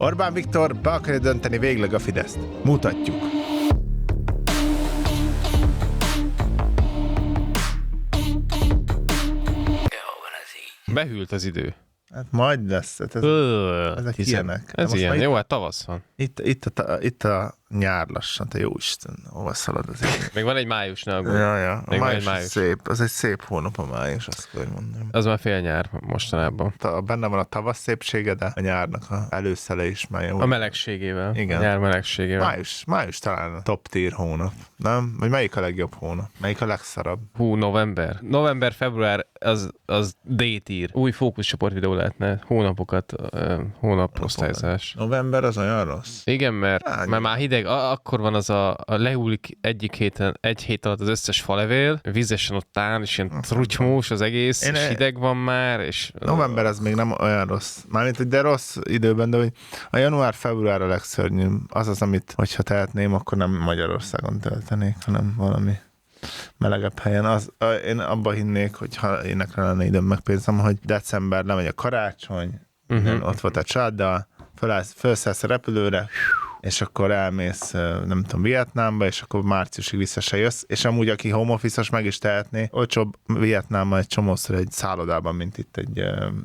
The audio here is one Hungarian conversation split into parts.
Orbán Viktor be akarja dönteni végleg a Fideszt. Mutatjuk. Behűlt az idő. Hát majd lesz. Hát ezek ilyenek. Ez ilyen. Jó, hát tavasz van. Itt a nyár lassan, te jó Isten, hova szalad az idő. Még van egy május, ne aggódj. Ja. A május május. szép. Az egy szép hónap a május, azt kell, hogy mondjam. Az már fél nyár mostanában. Benne van a tavasz szépsége, de a nyárnak a előszele is már jó. A melegségével. Igen. A nyár melegségével. Május talán a top tier hónap, nem? Vagy melyik a legjobb hónap? Melyik a legszarabb? November. November, február, az D-tier. Új fókuszcsoport videó lehetne. Hónaposztályzás. November az olyan rossz? Igen, mert már hideg, akkor van az a lehullik egy hét alatt az összes falevél, vizesen ott áll, és ilyen trutymós az egész, és hideg van már, és... November az még nem olyan rossz. Mármint, de rossz időben, de hogy a január-február a legszörnyűbb. Az, amit, hogyha tehetném, akkor nem Magyarországon töltenék, hanem valami melegebb helyen. Én abba hinnék, hogy ha énekre lenne időm meg pénzem, hogy december lemegy a karácsony, ott volt a családdal, felszállsz a repülőre, és akkor elmész, nem tudom, Vietnámba, és akkor márciusig vissza se jössz, és amúgy, aki home office-os meg is tehetné, olcsóbb Vietnámban egy csomószor egy szállodában, mint itt egy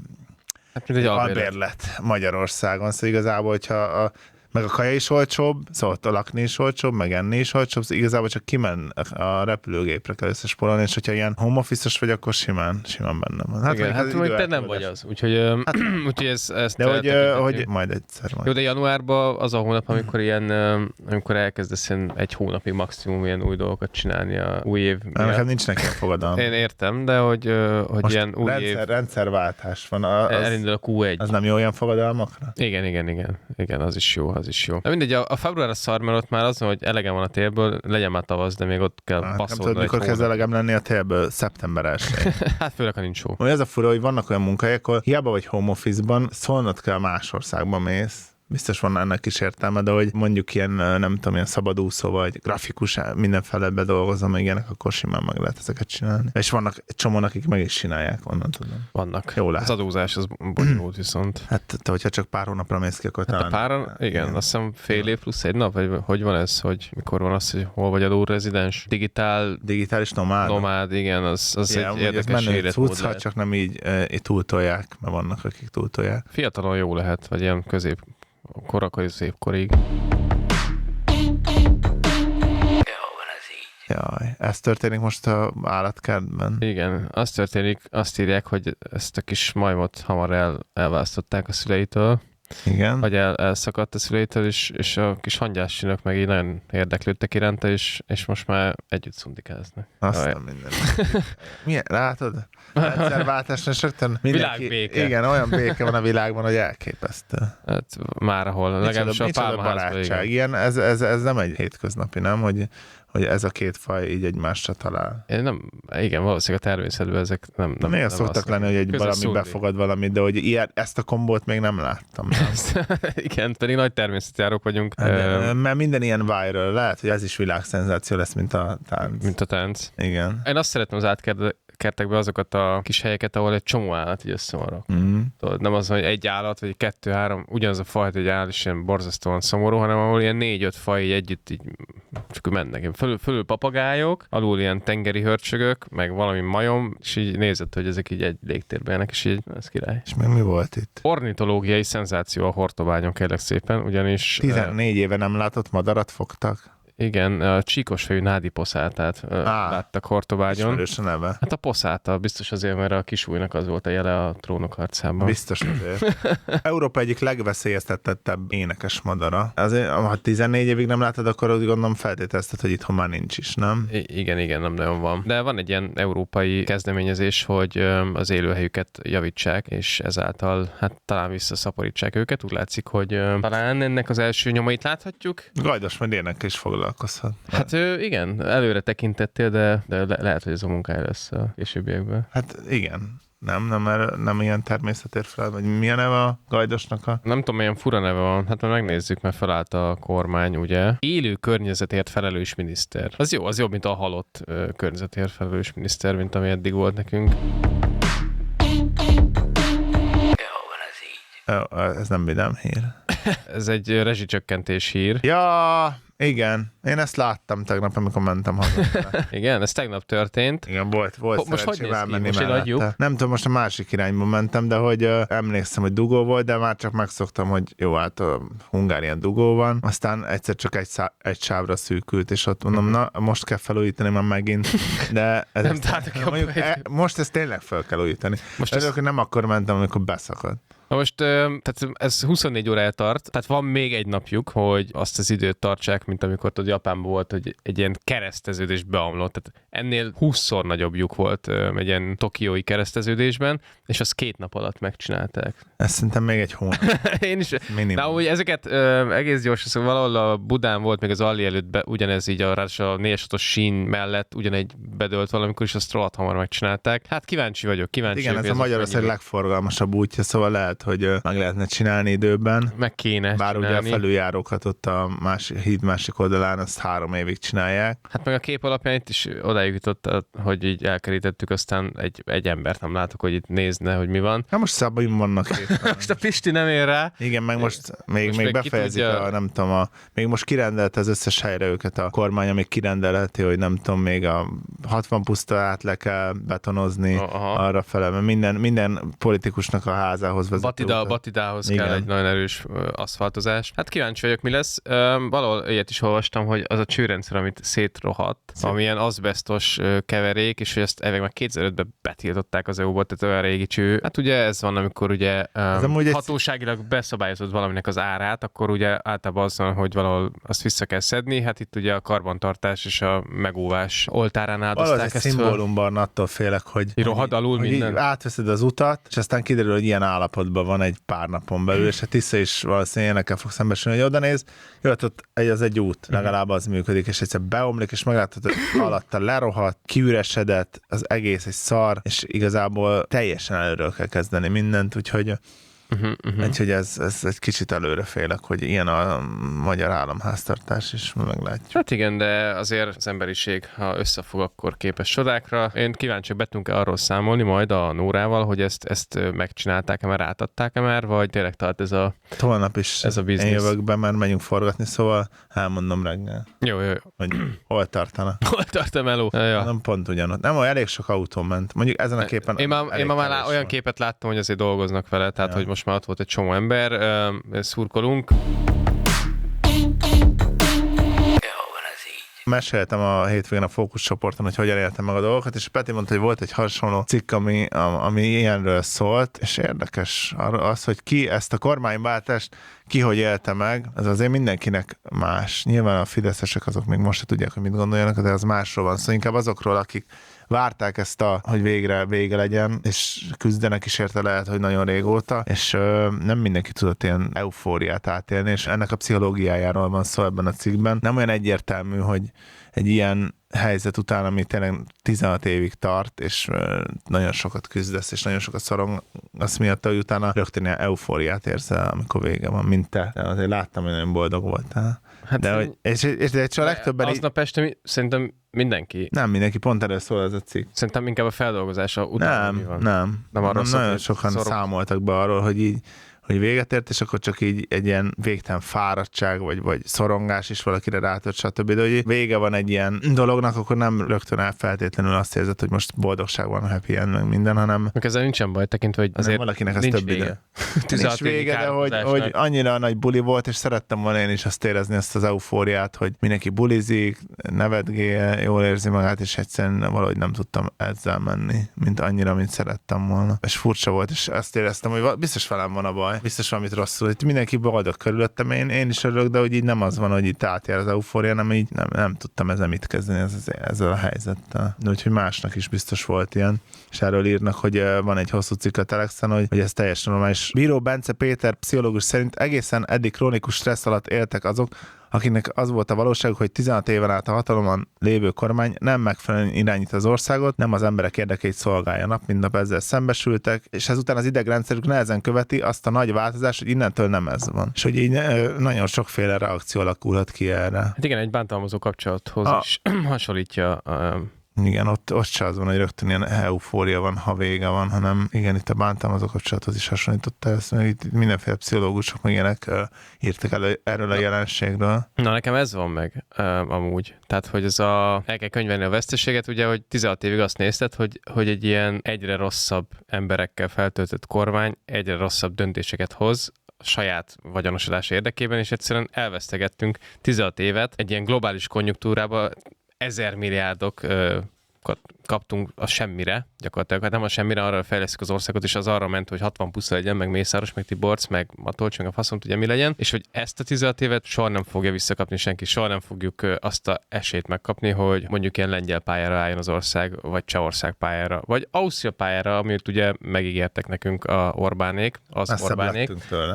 albérlet Magyarországon. Szóval igazából, hogyha meg a kaja is olcsóbb, szóval ott lakni is olcsóbb, meg enni is olcsóbb, szóval igazából csak kimen a repülőgépre kell összespórolni, és hogyha ilyen home office-os vagy, akkor simán benne van. Hát, igen, hát hogy te nem vagy az, úgyhogy ezt de hogy majd egyszer van. Jó, de januárban az a hónap, amikor elkezdesz egy hónapig maximum ilyen új dolgokat csinálni a új év miatt. Nekem nincs nekem fogadalom. Én értem, de hogy ilyen új év... Rendszerváltás van. Elindul a Q1. Az nem jó olyan fogadalmakra? Igen, az is jó. De mindegy, a február a szar, mert ott már az, hogy elegem van a télből, legyen már tavasz, de még ott kell passzolni. Nem tudod, mikor kezd elegem lenni a télből? Szeptember 1. Hát főleg, ha nincs hó. Ez a fura, hogy vannak olyan munkahelyek, ahol hiába vagy home office-ban, szólnod kell más országba mész. Biztos van ennek is értelme, de hogy mondjuk ilyen, nem tudom, ilyen szabadúszó vagy grafikus, mindenfele bedolgozom, ilyenek, akkor simán meg lehet ezeket csinálni. És vannak egy csomóan, akik meg is csinálják, onnan tudom. Vannak. Jó lehet. Az adózás az bonyolult viszont. Hát te, hogyha csak pár hónapra mész ki, akkor talán... Igen, azt hiszem fél év plusz egy nap, vagy hogy van ez, hogy mikor van az, hogy hol vagy adórezidens? Digitális nomád. Nomád, igen, az egy érdekes életmód lehet. Csak nem így túltolják, mert vannak, akik túltolják. Fiatalon jó lehet, vagy ilyen középkorig. Jaj, ez történik most az állatkertben? Igen, az történik, azt írják, hogy ezt a kis majmot hamar elválasztották a szüleitől. Igen. Vagy elszakadt a szüleitől, és a kis hangyássinok meg így nagyon érdeklődtek iránta, és most már együtt szundikáznak. Aztán minden. Milyen, látod? Rendszerváltásra rögtön mindenki... Világbéke. Igen, olyan béke van a világban, hogy elképesztő. Hát már ahol, legalábbis a pálmaházban. Igen, ez nem egy hétköznapi, nem? Hogy ez a két faj így egymásra talál. Igen, valószínűleg a természetben ezek nem néha szoktak lenni, hogy valami befogad valamit, de hogy ezt a kombót még nem láttam. Nem? Igen, pedig nagy természetjárók vagyunk. Mert minden ilyen viral, lehet, hogy ez is világszenzáció lesz, mint a tánc. Igen. Én azt szeretem az átkertekbe azokat a kis helyeket, ahol egy csomó állat így összemarok. Tudod, nem az, hogy egy állat, vagy 2-3, ugyanaz a fajta egy állat, és ilyen borzasztóan szomorú, hanem ahol ilyen 4-5 faj így együtt így csak mennek. Fölül papagájok, alul ilyen tengeri hörcsögök, meg valami majom, és így nézett, hogy ezek így egy légtérben jönnek, és így, ez király. És meg mi volt itt? Ornitológiai szenzáció a Hortobányon, kérlek szépen, ugyanis... 14 éve nem látott madarat fogtak? Igen, a csíkosfejű nádi poszátát láttak Hortobágyon. Ismerős a neve. Hát a poszáta, biztos azért, mert a kisújnak az volt a jele a Trónok harcában. Biztos azért. Európa egyik legveszélyeztetettebb énekes madara. Azért, ha 14 évig nem látod, akkor úgy gondolom feltételezted, hogy itthon már nincs is, nem? Igen, nem nagyon van. De van egy ilyen európai kezdeményezés, hogy az élőhelyüket javítsák, és ezáltal hát talán visszaszaporítsák őket. Úgy látszik, hogy talán ennek az első nyomait láthatjuk. Gajdos majd énekkel is foglalkozhat. Hát igen, előre tekintettél, de lehet, hogy ez a munkája lesz a későbbiekben. Hát igen. Nem ilyen természetért fel, vagy milyen neve a Gajdosnak a... Nem tudom, milyen fura neve van, hát megnézzük, mert felállt a kormány, ugye. Élő környezetért felelős miniszter. Az jó, az jobb, mint a halott környezetért felelős miniszter, mint ami eddig volt nekünk. Ez nem vidám hír. Ez egy rezsicsökkentés hír. Ja, igen. Én ezt láttam tegnap, amikor mentem haza. Igen, ez tegnap történt. Igen, volt Most hogy szerencsém néz ki? elmenni Most mellette. eladjuk? Nem tudom, most a másik irányba mentem, de hogy emlékszem, hogy dugó volt, de már csak megszoktam, hogy jó, hát a Hungárián dugó van. Aztán egyszer csak egy sávra szűkült, és ott mondom, na, most kell felújítani már megint. De ez Nem találtak jobb helyet. most ezt tényleg fel kell újítani. Most Örülök, hogy nem akkor mentem, amikor beszakadt. Na most, tehát ez 24 órája tart, tehát van még egy napjuk, hogy azt az időt tartsák, mint amikor tudod, Japánban volt, hogy egy ilyen kereszteződés beomlott. Tehát ennél 20-szor nagyobb lyuk volt egy ilyen tokiói kereszteződésben, és azt 2 nap alatt megcsinálták. Ez szerintem még egy hónap. Én is. Minimum. Na, úgy ezeket egész gyorsan, szóval valahol a Budán volt még az Alli előtt, ugyanez így a 4-es sín mellett ugyanegy bedőlt valamikor, és azt rohadt hamar megcsinálták. Hát kíváncsi vagyok. Igen, ez a Magyarország legforgalmasabb útja, szóval lehet, hogy meg lehetne csinálni időben. Meg kéne Bár csinálni. ugye a felüljárókat ott a híd másik oldalán azt 3 évig csinálják. Hát meg a kép alapján itt is odáig jutott, hogy így elkerítettük, aztán egy embert nem látok, hogy itt nézne, hogy mi van. Hát most szabadon vannak éppen. Most a Pisti nem ér rá. Igen, meg most még befejezik nem tudom, még most kirendelt az összes helyre őket a kormány, amíg kirendelheti, hogy nem tudom, még a 60 pusztát le kell betonozni arra fele, mert minden politikusnak a házához vezet. Batidához kell egy nagyon erős aszfaltozás. Hát kíváncsi vagyok, mi lesz. Valahol ilyet is olvastam, hogy az a csőrendszer, amit szétrohadt, ami ilyen azbesztos keverék, és hogy ezt már 2005-ben betiltották az EU-ból, tehát olyan régi cső. Hát ugye ez van, amikor ugye hatóságilag beszabályozott valaminek az árát, akkor ugye általában az van, hogy valahol azt vissza kell szedni. Hát itt ugye a karbantartás és a megóvás oltárán áldozták ezt. Valahogy egy szimbólumban attól félek, hogy rohad alul minden. Átveszed az utat, és aztán kiderül, hogy ilyen állapotban van egy pár napon belül, és a Tisza is valószínűleg ilyenekkel fog szembesülni, hogy oda néz, jött ott az egy út, legalább az működik, és egyszer beomlik, és meglátod, hogy alatta lerohadt, kiüresedett, az egész egy szar, és igazából teljesen előről kell kezdeni mindent, úgyhogy úgyhogy ez egy kicsit előre félek, hogy ilyen a magyar államháztartás is, meglátjuk. Hát igen, de azért az emberiség, ha összefog, akkor képes csodákra. Én kíváncsi, be tudunk-e arról számolni majd a Nórával, hogy ezt megcsinálták-e már, átadták-e már, vagy tényleg tart ez a holnap is ez a biznisz. Én jövök be, mert megyünk forgatni, szóval elmondom reggel. Jó. Hogy hol tartana. Hol tart a meló? Ja. Nem pont ugyanott. Nem, olyan elég sok autó ment. Mondjuk ezen a képen Én már olyan képet láttam, hogy azért dolgoznak vele, tehát hogy most már ott volt egy csomó ember, szurkolunk. Meséltem a hétvégén a fókuszcsoporton, hogy hogyan éltem meg a dolgokat, és Peti mondta, hogy volt egy hasonló cikk, ami ilyenről szólt, és érdekes az, hogy ki ezt a kormányváltást, ki hogy élte meg, ez azért mindenkinek más. Nyilván a fideszesek azok még most se tudják, hogy mit gondoljanak, de az másról van szó, inkább azokról, akik várták ezt hogy végre vége legyen, és küzdenek is érte, lehet, hogy nagyon régóta, és nem mindenki tudott ilyen eufóriát átélni, és ennek a pszichológiájáról van szó ebben a cikkben. Nem olyan egyértelmű, hogy egy ilyen helyzet után, ami tényleg 16 évig tart, és nagyon sokat küzdesz, és nagyon sokat szorongasz miatt, hogy utána rögtön ilyen eufóriát érzel, amikor vége van, mint te. De azért láttam, hogy nagyon boldog voltál. Hát de hogy, és a legtöbben... Aznap este szerintem mindenki. Nem mindenki, pont erről szól ez a cikk. Szerintem inkább a feldolgozása után mi van. Nem nagyon sokan számoltak be arról, hogy véget ért, és akkor csak így egy ilyen végtelen fáradtság, vagy szorongás is valakire rátört, stb. De hogy vége van egy ilyen dolognak, akkor nem rögtön feltétlenül azt érzed, hogy most boldogság van, happy end, meg minden, hanem... Meg ezzel nincsen baj, tekintve, hogy azért valakinek ez több ide. Nincs vége, de hogy annyira nagy buli volt, és szerettem volna én is azt érezni, ezt az eufóriát, hogy mindenki bulizik, nevetgél, jól érzi magát, és egyszerűen valahogy nem tudtam ezzel menni, mint annyira, mint szerettem volna. És furcsa volt, és azt éreztem, hogy biztos velem van a baj. Biztos valamit rosszul. Itt mindenki boldog körülöttem, én is örülök, de hogy így nem az van, hogy itt átjár az eufória, nem így nem tudtam ezzel mit kezdeni ezzel a helyzettel. De úgyhogy másnak is biztos volt ilyen. És erről írnak, hogy van egy hosszú cikk a Telexen, hogy ez teljesen normális. Bíró Bence Péter pszichológus szerint egészen eddig krónikus stressz alatt éltek azok, akinek az volt a valóság, hogy 16 éven át a hatalomon lévő kormány nem megfelelően irányít az országot, nem az emberek érdekeit szolgálja, nap mint nap ezzel szembesültek, és ezután az idegrendszerük nehezen követi azt a nagy változást, hogy innentől nem ez van. És hogy így nagyon sokféle reakció alakulhat ki erre. Hát igen, egy bántalmazó kapcsolathoz is hasonlítja Igen, ott se az van, hogy rögtön ilyen eufória van, ha vége van, hanem igen, itt a bántalmazó kapcsolathoz is hasonlította ezt, mert itt mindenféle pszichológusok meg ilyenek írtak erről a jelenségről. Na, nekem ez van meg amúgy. Tehát, hogy el kell könyvelni a veszteséget, ugye, hogy 16 évig azt nézted, hogy egy ilyen egyre rosszabb emberekkel feltöltött kormány egyre rosszabb döntéseket hoz, saját vagyonosodás érdekében, és egyszerűen elvesztegettünk 16 évet egy ilyen globális konjunktúrába, 1000 milliárdok kaptunk a semmire, gyakorlatilag, hát nem a semmire, arra fejlesztjük az országot, és az arra ment, hogy 60 plusz legyen, meg Mészáros, meg Tiborcs, meg Matolcs, meg a faszom tudja mi legyen, és hogy ezt a 16 évet soha nem fogja visszakapni senki, soha nem fogjuk azt a esélyt megkapni, hogy mondjuk ilyen lengyel pályára álljon az ország, vagy Csehország pályára, vagy Ausztria pályára, amit ugye megígértek nekünk a Orbánék, az Orbánék.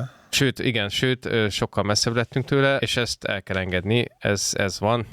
Sőt, sokkal messzebb lettünk tőle, és ezt el kell engedni, ez van.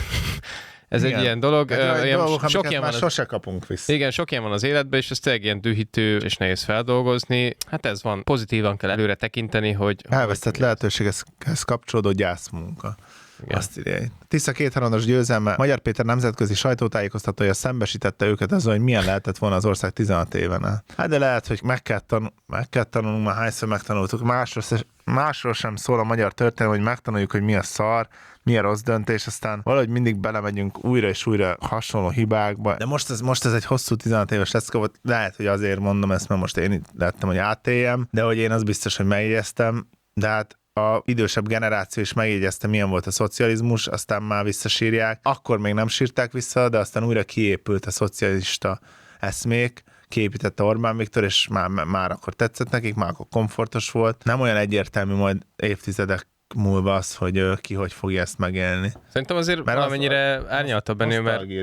Ez igen. Egy ilyen dolog. Sok ilyen van sose kapunk vissza. Igen, sok ilyen van az életben, és ez tényleg ilyen dühítő, és nehéz feldolgozni. Hát ez van. Pozitívan kell előre tekinteni, hogy... Elvesztett lehetőséghez kapcsolódó gyászmunka. Igen. Azt írja. Tisza 2-3-as győzelme. Magyar Péter nemzetközi sajtótájékoztatója szembesítette őket azzal, hogy milyen lehetett volna az ország 16 éven át. Hát de lehet, hogy meg kell tanulnunk, már hányszor megtanultuk. Másról sem szól a magyar történelem, hogy megtanuljuk, hogy mi a szar, mi a rossz döntés, aztán valahogy mindig belemegyünk újra és újra hasonló hibákba. De most ez egy hosszú 16 éves lecke volt, lehet, hogy azért mondom ezt, mert most én itt lettem, hogy átéljem, de hogy én az biztos, hogy megjegyeztem, de hát a idősebb generáció is megjegyezte, milyen volt a szocializmus, aztán már visszasírják. Akkor még nem sírták vissza, de aztán újra kiépült a szocialista eszmék, kiépítette Orbán Viktor, és már akkor tetszett nekik, már akkor komfortos volt. Nem olyan egyértelmű majd évtizedek múlva az, hogy ki hogy fogja ezt megélni. Szerintem azért valamennyire árnyaltabb bennő,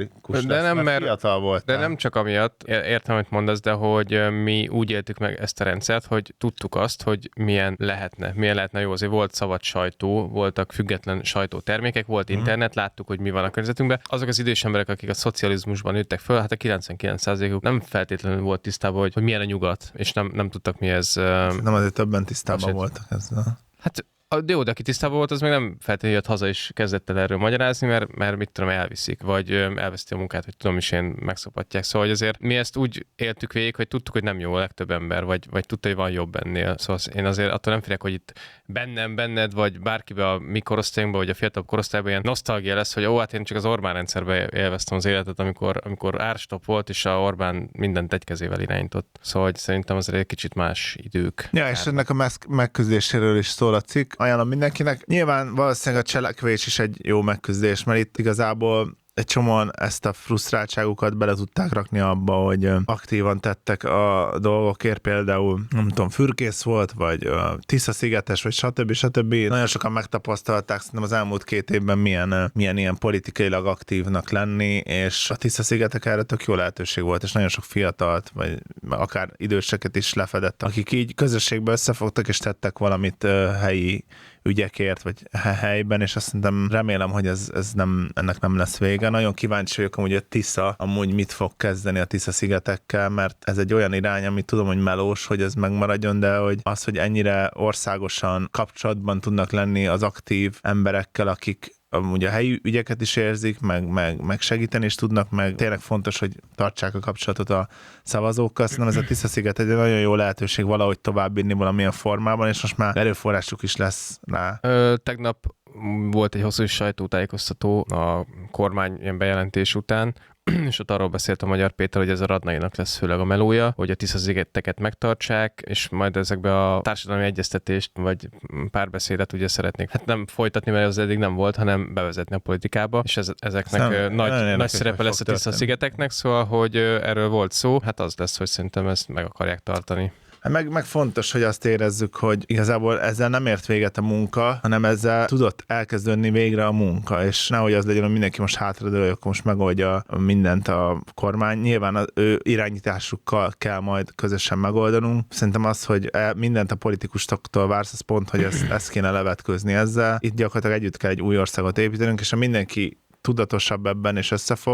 mert fiatal volt. De nem csak amiatt, értem, hogy mondasz, de hogy mi úgy éltük meg ezt a rendszert, hogy tudtuk azt, hogy milyen lehetne jó. Azért volt szabad sajtó, voltak független sajtótermékek, volt internet, láttuk, hogy mi van a környezetünkben. Azok az idős emberek, akik a szocializmusban nőttek föl, hát a 99%-uk nem feltétlenül volt tisztában, hogy milyen a nyugat, és nem tudtak mi ez. Nem azért többen tisztában voltak ezzel. Hát de aki tisztában volt, az még nem feltétlenül jött haza és kezdett el erről magyarázni, mert mit tudom, elviszik, vagy elveszti a munkát, vagy tudom is én megszopatják. Szóval hogy azért mi ezt úgy éltük végig, hogy tudtuk, hogy nem jó a legtöbb ember, vagy tudta, hogy van jobb ennél. Szóval én azért attól nem félek, hogy itt benned, vagy bárkibe a mi korosztályunkban, vagy a fiatalabb korosztályban ilyen nosztalgia lesz, hogy hát én csak az Orbán rendszerben élveztem az életet, amikor árstop volt, és a Orbán mindent egy kezével irányított. Szóval hogy szerintem azért egy kicsit más idők. Ja, és ennek a megküzdéséről is szól a cikk. Ajánlom mindenkinek. Nyilván valószínűleg a cselekvés is egy jó megküzdés, mert itt igazából egy csomóan ezt a frusztráltságukat bele tudták rakni abba, hogy aktívan tettek a dolgokért, például nem tudom, fürkész volt, vagy Tisza-szigetes, vagy stb. Nagyon sokan megtapasztalták szerintem az elmúlt 2 évben milyen ilyen politikailag aktívnak lenni, és a Tisza-szigetek erre tök jó lehetőség volt, és nagyon sok fiatalt, vagy akár időseket is lefedett, akik így közösségben összefogtak, és tettek valamit helyi ügyekért, vagy helyben, és azt szerintem remélem, hogy ennek nem lesz vége. Nagyon kíváncsi vagyok, hogy a Tisza amúgy mit fog kezdeni a Tisza-szigetekkel, mert ez egy olyan irány, amit tudom, hogy melós, hogy ez megmaradjon, de hogy az, hogy ennyire országosan kapcsolatban tudnak lenni az aktív emberekkel, akik amúgy a helyi ügyeket is érzik, meg segíteni is tudnak, meg tényleg fontos, hogy tartsák a kapcsolatot a szavazókkal. Szerintem ez a Tisza-sziget egy nagyon jó lehetőség valahogy továbbvinni valamilyen formában, és most már erőforrásuk is lesz rá. Tegnap volt egy hosszú sajtótájékoztató a kormány ilyen bejelentés után, és ott arról beszélt a Magyar Péter, hogy ez a Radnainak lesz főleg a melója, hogy a Tisza-szigeteket megtartsák, és majd ezekbe a társadalmi egyeztetést, vagy párbeszédet ugye szeretnék nem folytatni, mert az eddig nem volt, hanem bevezetni a politikába, és ezeknek nagy szerepe lesz a Tisza-szigeteknek, szóval, hogy erről volt szó, hát az lesz, hogy szerintem ezt meg akarják tartani. Meg fontos, hogy azt érezzük, hogy igazából ezzel nem ért véget a munka, hanem ezzel tudott elkezdődni végre a munka, és nehogy az legyen, hogy mindenki most hátradől, akkor most megoldja mindent a kormány. Nyilván az ő irányításukkal kell majd közösen megoldanunk. Szerintem az, hogy mindent a politikusoktól vársz, az pont, hogy ezt kéne levetkőzni ezzel. Itt gyakorlatilag együtt kell egy új országot építenünk, és ha mindenki tudatosabb ebben és összefog,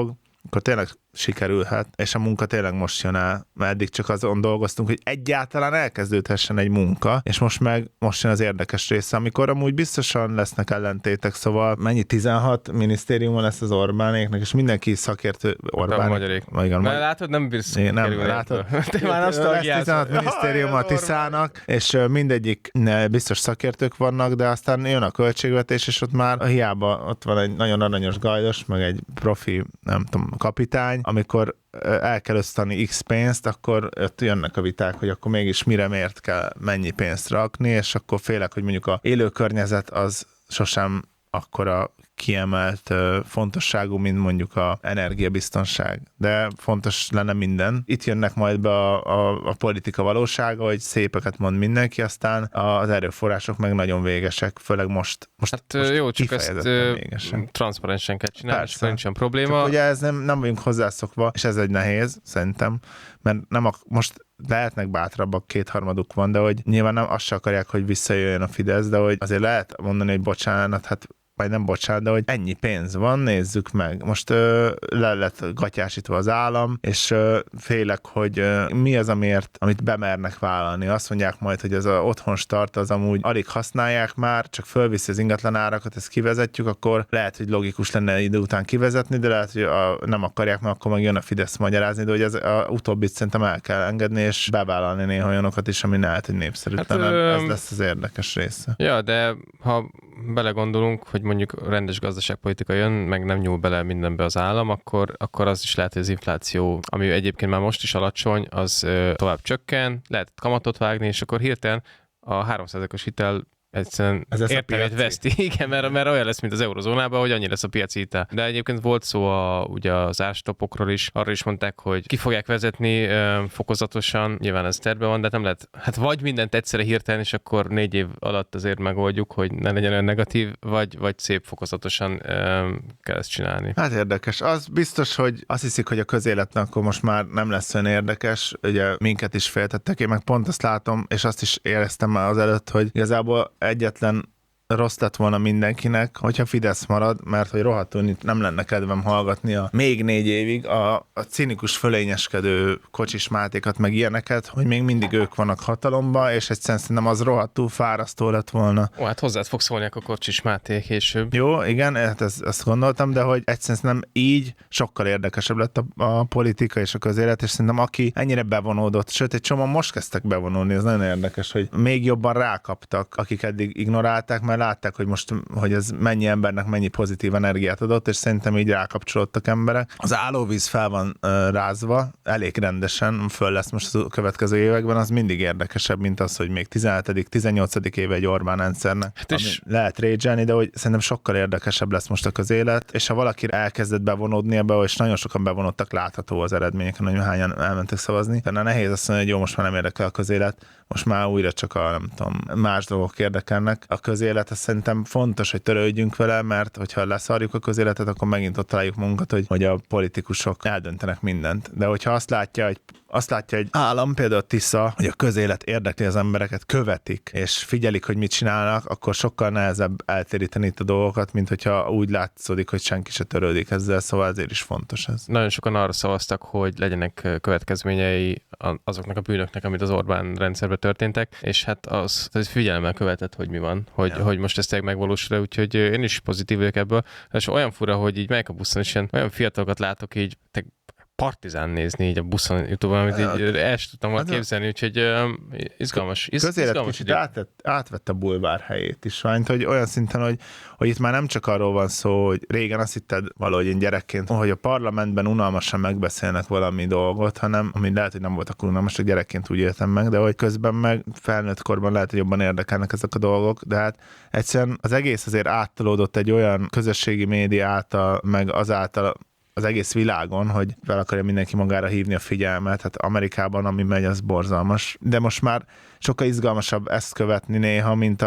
akkor tényleg sikerülhet, és a munka tényleg most jön el, mert eddig csak azon dolgoztunk, hogy egyáltalán elkezdődhessen egy munka, és most jön az érdekes része, amikor amúgy biztosan lesznek ellentétek, szóval mennyi 16 minisztériuma lesz az Orbánéknek, és mindenki szakértő Orbánék. Mert látod, nem bírsz nem látod. Te már azt lesz 16 minisztérium a Tiszának, és mindegyik biztos szakértők vannak, de aztán jön a költségvetés, és ott már hiába ott van egy nagyon aranyos gajdos, meg egy profi, nem tudom, kapitány, amikor el kell osztani X pénzt, akkor ott jönnek a viták, hogy akkor mégis miért kell mennyi pénzt rakni, és akkor félek, hogy mondjuk a élő környezet az sosem akkora kiemelt fontosságú, mint mondjuk a energiabiztonság. De fontos lenne minden. Itt jönnek majd be a politika valósága, hogy szépeket mond mindenki, aztán az erőforrások meg nagyon végesek, főleg most jó, csak ezt transzparensen kell csinálni, és akkor nincsen probléma. Csak ugye ez nem vagyunk hozzászokva, és ez egy nehéz, szerintem, mert most lehetnek bátrabbak, 2/3 van, de hogy nyilván nem azt se akarják, hogy visszajöjjön a Fidesz, de hogy azért lehet mondani, hogy bocsánat, hát vagy nem bocsánat, de hogy ennyi pénz van, nézzük meg. Most le lett gatyásítva az állam, és félek, hogy mi az, amit bemernek vállalni. Azt mondják majd, hogy az otthon start az amúgy alig használják már, csak fölviszi az ingatlan árakat, ezt kivezetjük, akkor lehet, hogy logikus lenne idő után kivezetni, de lehet, hogy nem akarják, mert akkor meg jön a Fidesz magyarázni, de hogy ez utóbbit szerintem el kell engedni, és bevállalni néha olyanokat is, ami lehet, hogy népszerűtlen. Ez lesz az érdekes része. Ja, de ha belegondolunk, hogy mondjuk rendes gazdaságpolitika jön, meg nem nyúl bele mindenbe az állam, akkor az is lehet, hogy az infláció, ami egyébként már most is alacsony, az tovább csökken, lehet kamatot vágni, és akkor hirtelen a 3%-os hitel egyszerűen értelmét veszti. Igen, mert olyan lesz, mint az eurozónában, hogy annyi lesz a piaci hitel. De egyébként volt szó ugye az árstopokról is, arra is mondták, hogy ki fogják vezetni fokozatosan, nyilván ez tervben van, de nem lehet, hát vagy mindent egyszerre hirtelen, és akkor 4 év alatt azért megoldjuk, hogy ne legyen olyan negatív, vagy szép fokozatosan kell ezt csinálni. Hát érdekes. Az biztos, hogy azt hiszik, hogy a közéletnek akkor most már nem lesz olyan érdekes, ugye minket is féltettek, én meg pont azt látom, és azt is éreztem már az előtt, hogy igazából egyetlen rossz lett volna mindenkinek, hogyha Fidesz marad, mert hogy rohadtul nem lenne kedvem hallgatni még 4 évig a cinikus fölényeskedő Kocsis Mátékat, meg ilyeneket, hogy még mindig ők vannak hatalomba, és egyszerűen szerintem az rohadtul fárasztó lett volna. Ó, hát hozzád fog szólni a Kocsis Máté később. Jó, igen, hát ezt gondoltam, de hogy egyszerűen szerintem így sokkal érdekesebb lett a politika és a közélet, és szerintem aki ennyire bevonódott, sőt egy csomóan most kezdtek bevonulni, ez nagyon érdekes, hogy még jobban rákaptak, akik eddig ignorálták, mert látták, hogy ez mennyi embernek mennyi pozitív energiát adott, és szerintem így rákapcsolódtak emberek. Az állóvíz fel van rázva, elég rendesen, föl lesz most a következő években, az mindig érdekesebb, mint az, hogy még 17., 18. éve egy Orbán rendszernek. Hát is lehet rage-elni, de hogy szerintem sokkal érdekesebb lesz most a közélet, és ha valaki elkezdett bevonódni ebbe, és nagyon sokan bevonódtak, látható az eredményeken, hogy hányan elmentek szavazni. Tehát nehéz azt mondani, hogy jó, most már nem érdekel a közélet, most már újra csak nem tudom, más dolgok érdekelnek. A közélet, ez szerintem fontos, hogy törődjünk vele, mert hogyha leszarjuk a közéletet, akkor megint ott találjuk magunkat, hogy a politikusok eldöntenek mindent. De hogyha azt látja egy állam, például Tisza, hogy a közélet érdekli az embereket, követik, és figyelik, hogy mit csinálnak, akkor sokkal nehezebb eltéríteni itt a dolgokat, mint hogyha úgy látszódik, hogy senki se törődik ezzel, szóval ezért is fontos ez. Nagyon sokan arra szavaztak, hogy legyenek következményei azoknak a bűnöknek, amit az Orbán rendszerben történtek, és hát az figyelemmel követett, hogy mi van, hogy most ez tényleg megvalósul, úgyhogy én is pozitív vagyok ebből, és olyan fura, hogy így megyek a buszon, és olyan fiatalokat látok így, Partizán nézni így a buszon YouTube-on, amit így el sem tudtam volna képzelni, úgyhogy izgalmas. Közélet kicsit átvette a bulvár helyét is, hogy olyan szinten, hogy itt már nem csak arról van szó, hogy régen azt hitted valahogy én gyerekként, hogy a parlamentben unalmasan megbeszélnek valami dolgot, hanem, ami lehet, hogy nem volt akkor unalmas, csak gyerekként úgy éltem meg, de hogy közben meg felnőtt korban lehet, hogy jobban érdekelnek ezek a dolgok, de hát egyszerűen az egész azért áttolódott egy olyan közösségi média által, meg azáltal az egész világon, hogy fel akarja mindenki magára hívni a figyelmet. Hát Amerikában, ami megy, az borzalmas. De most már sokkal izgalmasabb ezt követni néha, mint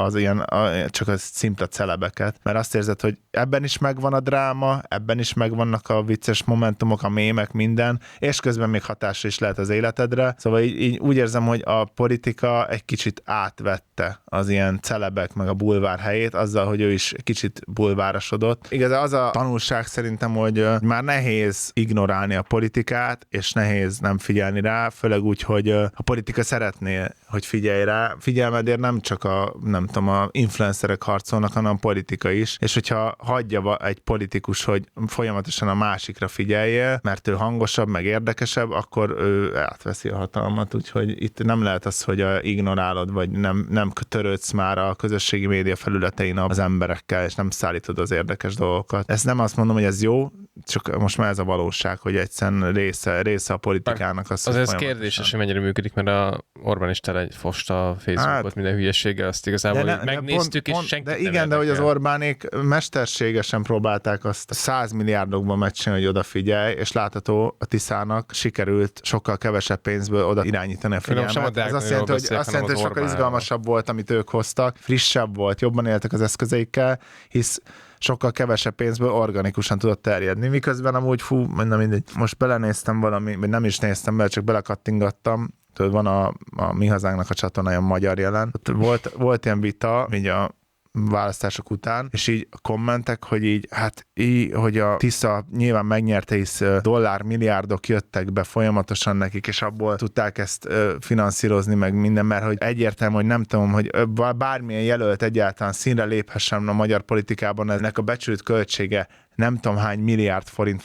csak a szimpla celebeket. Mert azt érzed, hogy ebben is megvan a dráma, ebben is megvannak a vicces momentumok, a mémek, minden, és közben még hatása is lehet az életedre. Szóval így úgy érzem, hogy a politika egy kicsit átvette az ilyen celebek meg a bulvár helyét, azzal, hogy ő is kicsit bulvárosodott. Igaz, az a tanulság szerintem, hogy már nehéz ignorálni a politikát, és nehéz nem figyelni rá, főleg úgy, hogy a politika szeretné, hogy figyelj rá. Figyelmedért nem csak a influencerek harcolnak, hanem a politika is, és hogyha hagyja egy politikus, hogy folyamatosan a másikra figyeljél, mert ő hangosabb, meg érdekesebb, akkor ő átveszi a hatalmat, úgyhogy itt nem lehet az, hogy ignorálod, vagy nem törődsz már a közösségi média felületein az emberekkel, és nem szállítod az érdekes dolgokat. Ezt nem azt mondom, hogy ez jó, csak most már ez a valóság, hogy egyszerűen része a politikának. Az ez kérdéses, hogy mennyire működik, mert a Orbán is tele fosta a Facebookot minden hülyeséggel, azt igazából megnéztük, és senki de igen, de hogy az Orbánék mesterségesen próbálták azt 100 milliárdokban megcsinálni, hogy odafigyelj, és látható a Tiszának sikerült sokkal kevesebb pénzből oda irányítani a figyelmet. Ez azt jelenti, hogy sokkal izgalmasabb volt, amit ők hoztak, frissebb volt, jobban éltek az eszközeikkel, hisz sokkal kevesebb pénzből organikusan tudott terjedni. Miközben amúgy, mindegy, most belenéztem vagy nem is néztem bele, csak belekattingattam. Tudod, van a Mi Hazánknak a csatornája Magyar Jelen. Volt ilyen vita, így a választások után, és így a kommentek, hogy hogy a Tisza nyilván megnyerte, hisz dollármilliárdok jöttek be folyamatosan nekik, és abból tudták ezt finanszírozni, meg minden, mert hogy egyértelmű, hogy nem tudom, hogy bármilyen jelölt egyáltalán színre léphessen a magyar politikában, ennek a becsült költsége nem tudom hány milliárd forint,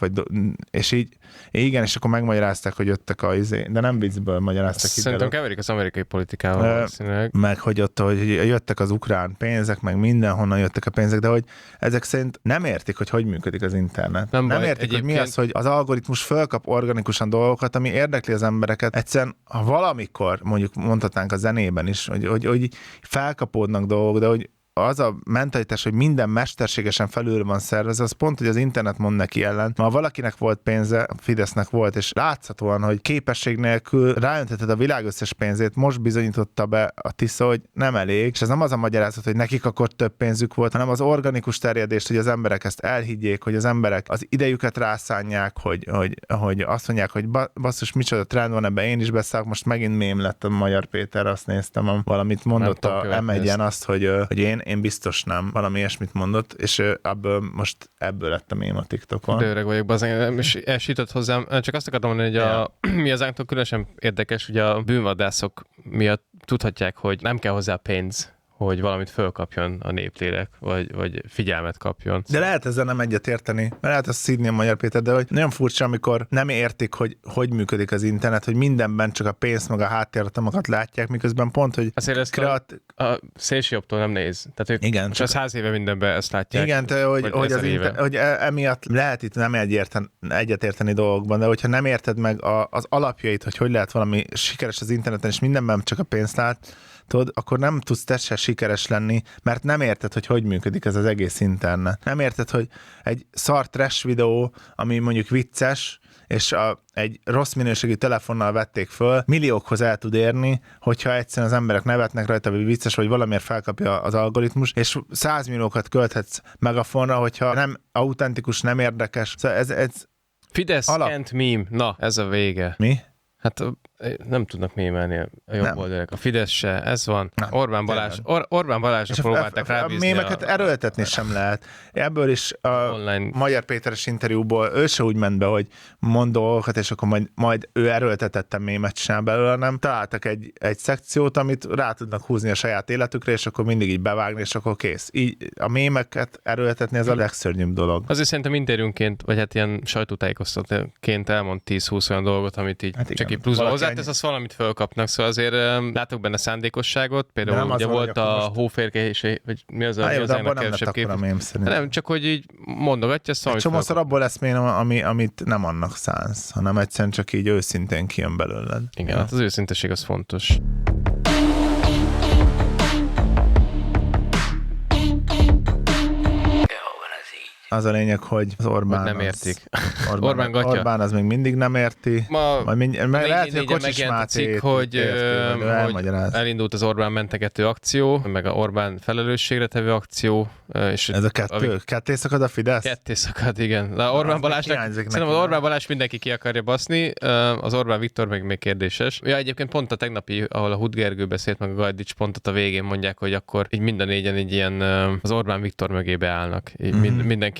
és így, igen, és akkor megmagyarázták, hogy jöttek de nem viccből magyaráztak. Szerintem keverik az amerikai politikával. Meg hogy ott, hogy jöttek az ukrán pénzek, meg mindenhonnan jöttek a pénzek, de hogy ezek szerint nem értik, hogy működik az internet. Nem értik, egyébként... hogy mi az, hogy az algoritmus fölkap organikusan dolgokat, ami érdekli az embereket. Egyszerűen, ha valamikor, mondjuk mondhatnánk a zenében is, hogy felkapódnak dolgok, de hogy az a mentalitás, hogy minden mesterségesen felül van szervezve, az pont, hogy az internet mond neki ellen. Ma valakinek volt pénze, a Fidesznek volt, és láthatóan, hogy képesség nélkül ráönteted a világ összes pénzét, most bizonyította be a Tisza, hogy nem elég, és ez nem az a magyarázat, hogy nekik akkor több pénzük volt, hanem az organikus terjedést, hogy az emberek ezt elhiggyék, hogy az emberek az idejüket rászánják, hogy azt mondják, hogy basszus, micsoda trend van ebben, én is beszállok, most megint mém lett a Magyar Péter, azt néztem, valamit mondott a M1-en azt, hogy én biztos nem, valami ilyesmit mondott, és ebből lett a mém a TikTokon. De öreg vagyok, bazen, és elsított hozzám. Csak azt akartam mondani, hogy a Mi Hazánktól különösen érdekes, hogy a bűnvadászok miatt tudhatják, hogy nem kell hozzá pénz, hogy valamit fölkapjon a néplélek, vagy figyelmet kapjon. De lehet ezzel nem egyet érteni, mert lehet azt szídni a Magyar Péter, de hogy nagyon furcsa, amikor nem értik, hogy működik az internet, hogy mindenben csak a pénzt, meg a háttértartalmakat látják, miközben pont, hogy azért ezt a szélsőjobbtól nem néz. Tehát ők igen, csak 100 éve mindenben ezt látják. Igen, hogy emiatt lehet itt nem egyet érteni dolgokban, de hogyha nem érted meg az alapjait, hogy lehet valami sikeres az interneten, és mindenben csak a pénzt lát, akkor nem tudsz te se sikeres lenni, mert nem érted, hogy működik ez az egész internet. Nem érted, hogy egy szar trash videó, ami mondjuk vicces, és egy rossz minőségű telefonnal vették föl, milliókhoz el tud érni, hogyha egyszerűen az emberek nevetnek rajta, vagy vicces, vagy valamiért felkapja az algoritmus, és 100 milliókat költhetsz megafonra, hogyha nem autentikus, nem érdekes. Szóval ez Fidesz can't meme. Na, ez a vége. Mi? Hát nem tudnak mémelni a jobb oldalak. A Fidesz se, ez van. Nem, Orbán Balázsra próbálták rábízni. A mémeket erőltetni sem lehet. Ebből is a Magyar Péteres interjúból ő se úgy ment be, hogy mond dolgokat, és akkor majd ő erőltetette mémet csinál belőle, nem. Találtak egy szekciót, amit rá tudnak húzni a saját életükre, és akkor mindig így bevágni, és akkor kész. Így a mémeket erőltetni, ez a legszörnyűbb dolog. Azért szerintem interjúnként, vagy hát ilyen sajtótájékoztatóként elmond 10-20 olyan dolgot, amit így csak így pluszba hozzátesz, azt valamit fölkapnak, szóval azért látok benne szándékosságot. Például ugye volt a hóférke, vagy mi az a kevesebb kép. Nem, csak hogy így mondogatja, szóval csomószor abból lesz mém, amit nem annak szánsz, hanem egyszerűen csak így őszintén kijön belőled. Igen, hát az őszinteség az fontos. Az a lényeg, hogy az Orbán nem értik. Orbán az még mindig nem érti. Lehet, hogy Kocsis Máté hogy elindult az Orbán mentegető akció, meg a Orbán felelősségre tevő akció. És ez a kettő? Ketté szakad a Fidesz? Ketté szakad, igen. De Orbán Balázs mindenki ki akarja baszni, az Orbán Viktor még kérdéses. Ja, egyébként pont a tegnapi, ahol a Hud Gergő beszélt, meg a Gajdics pontot a végén mondják, hogy akkor így minden négyen így ilyen az Orbán Viktor mögébe állnak. Mindenki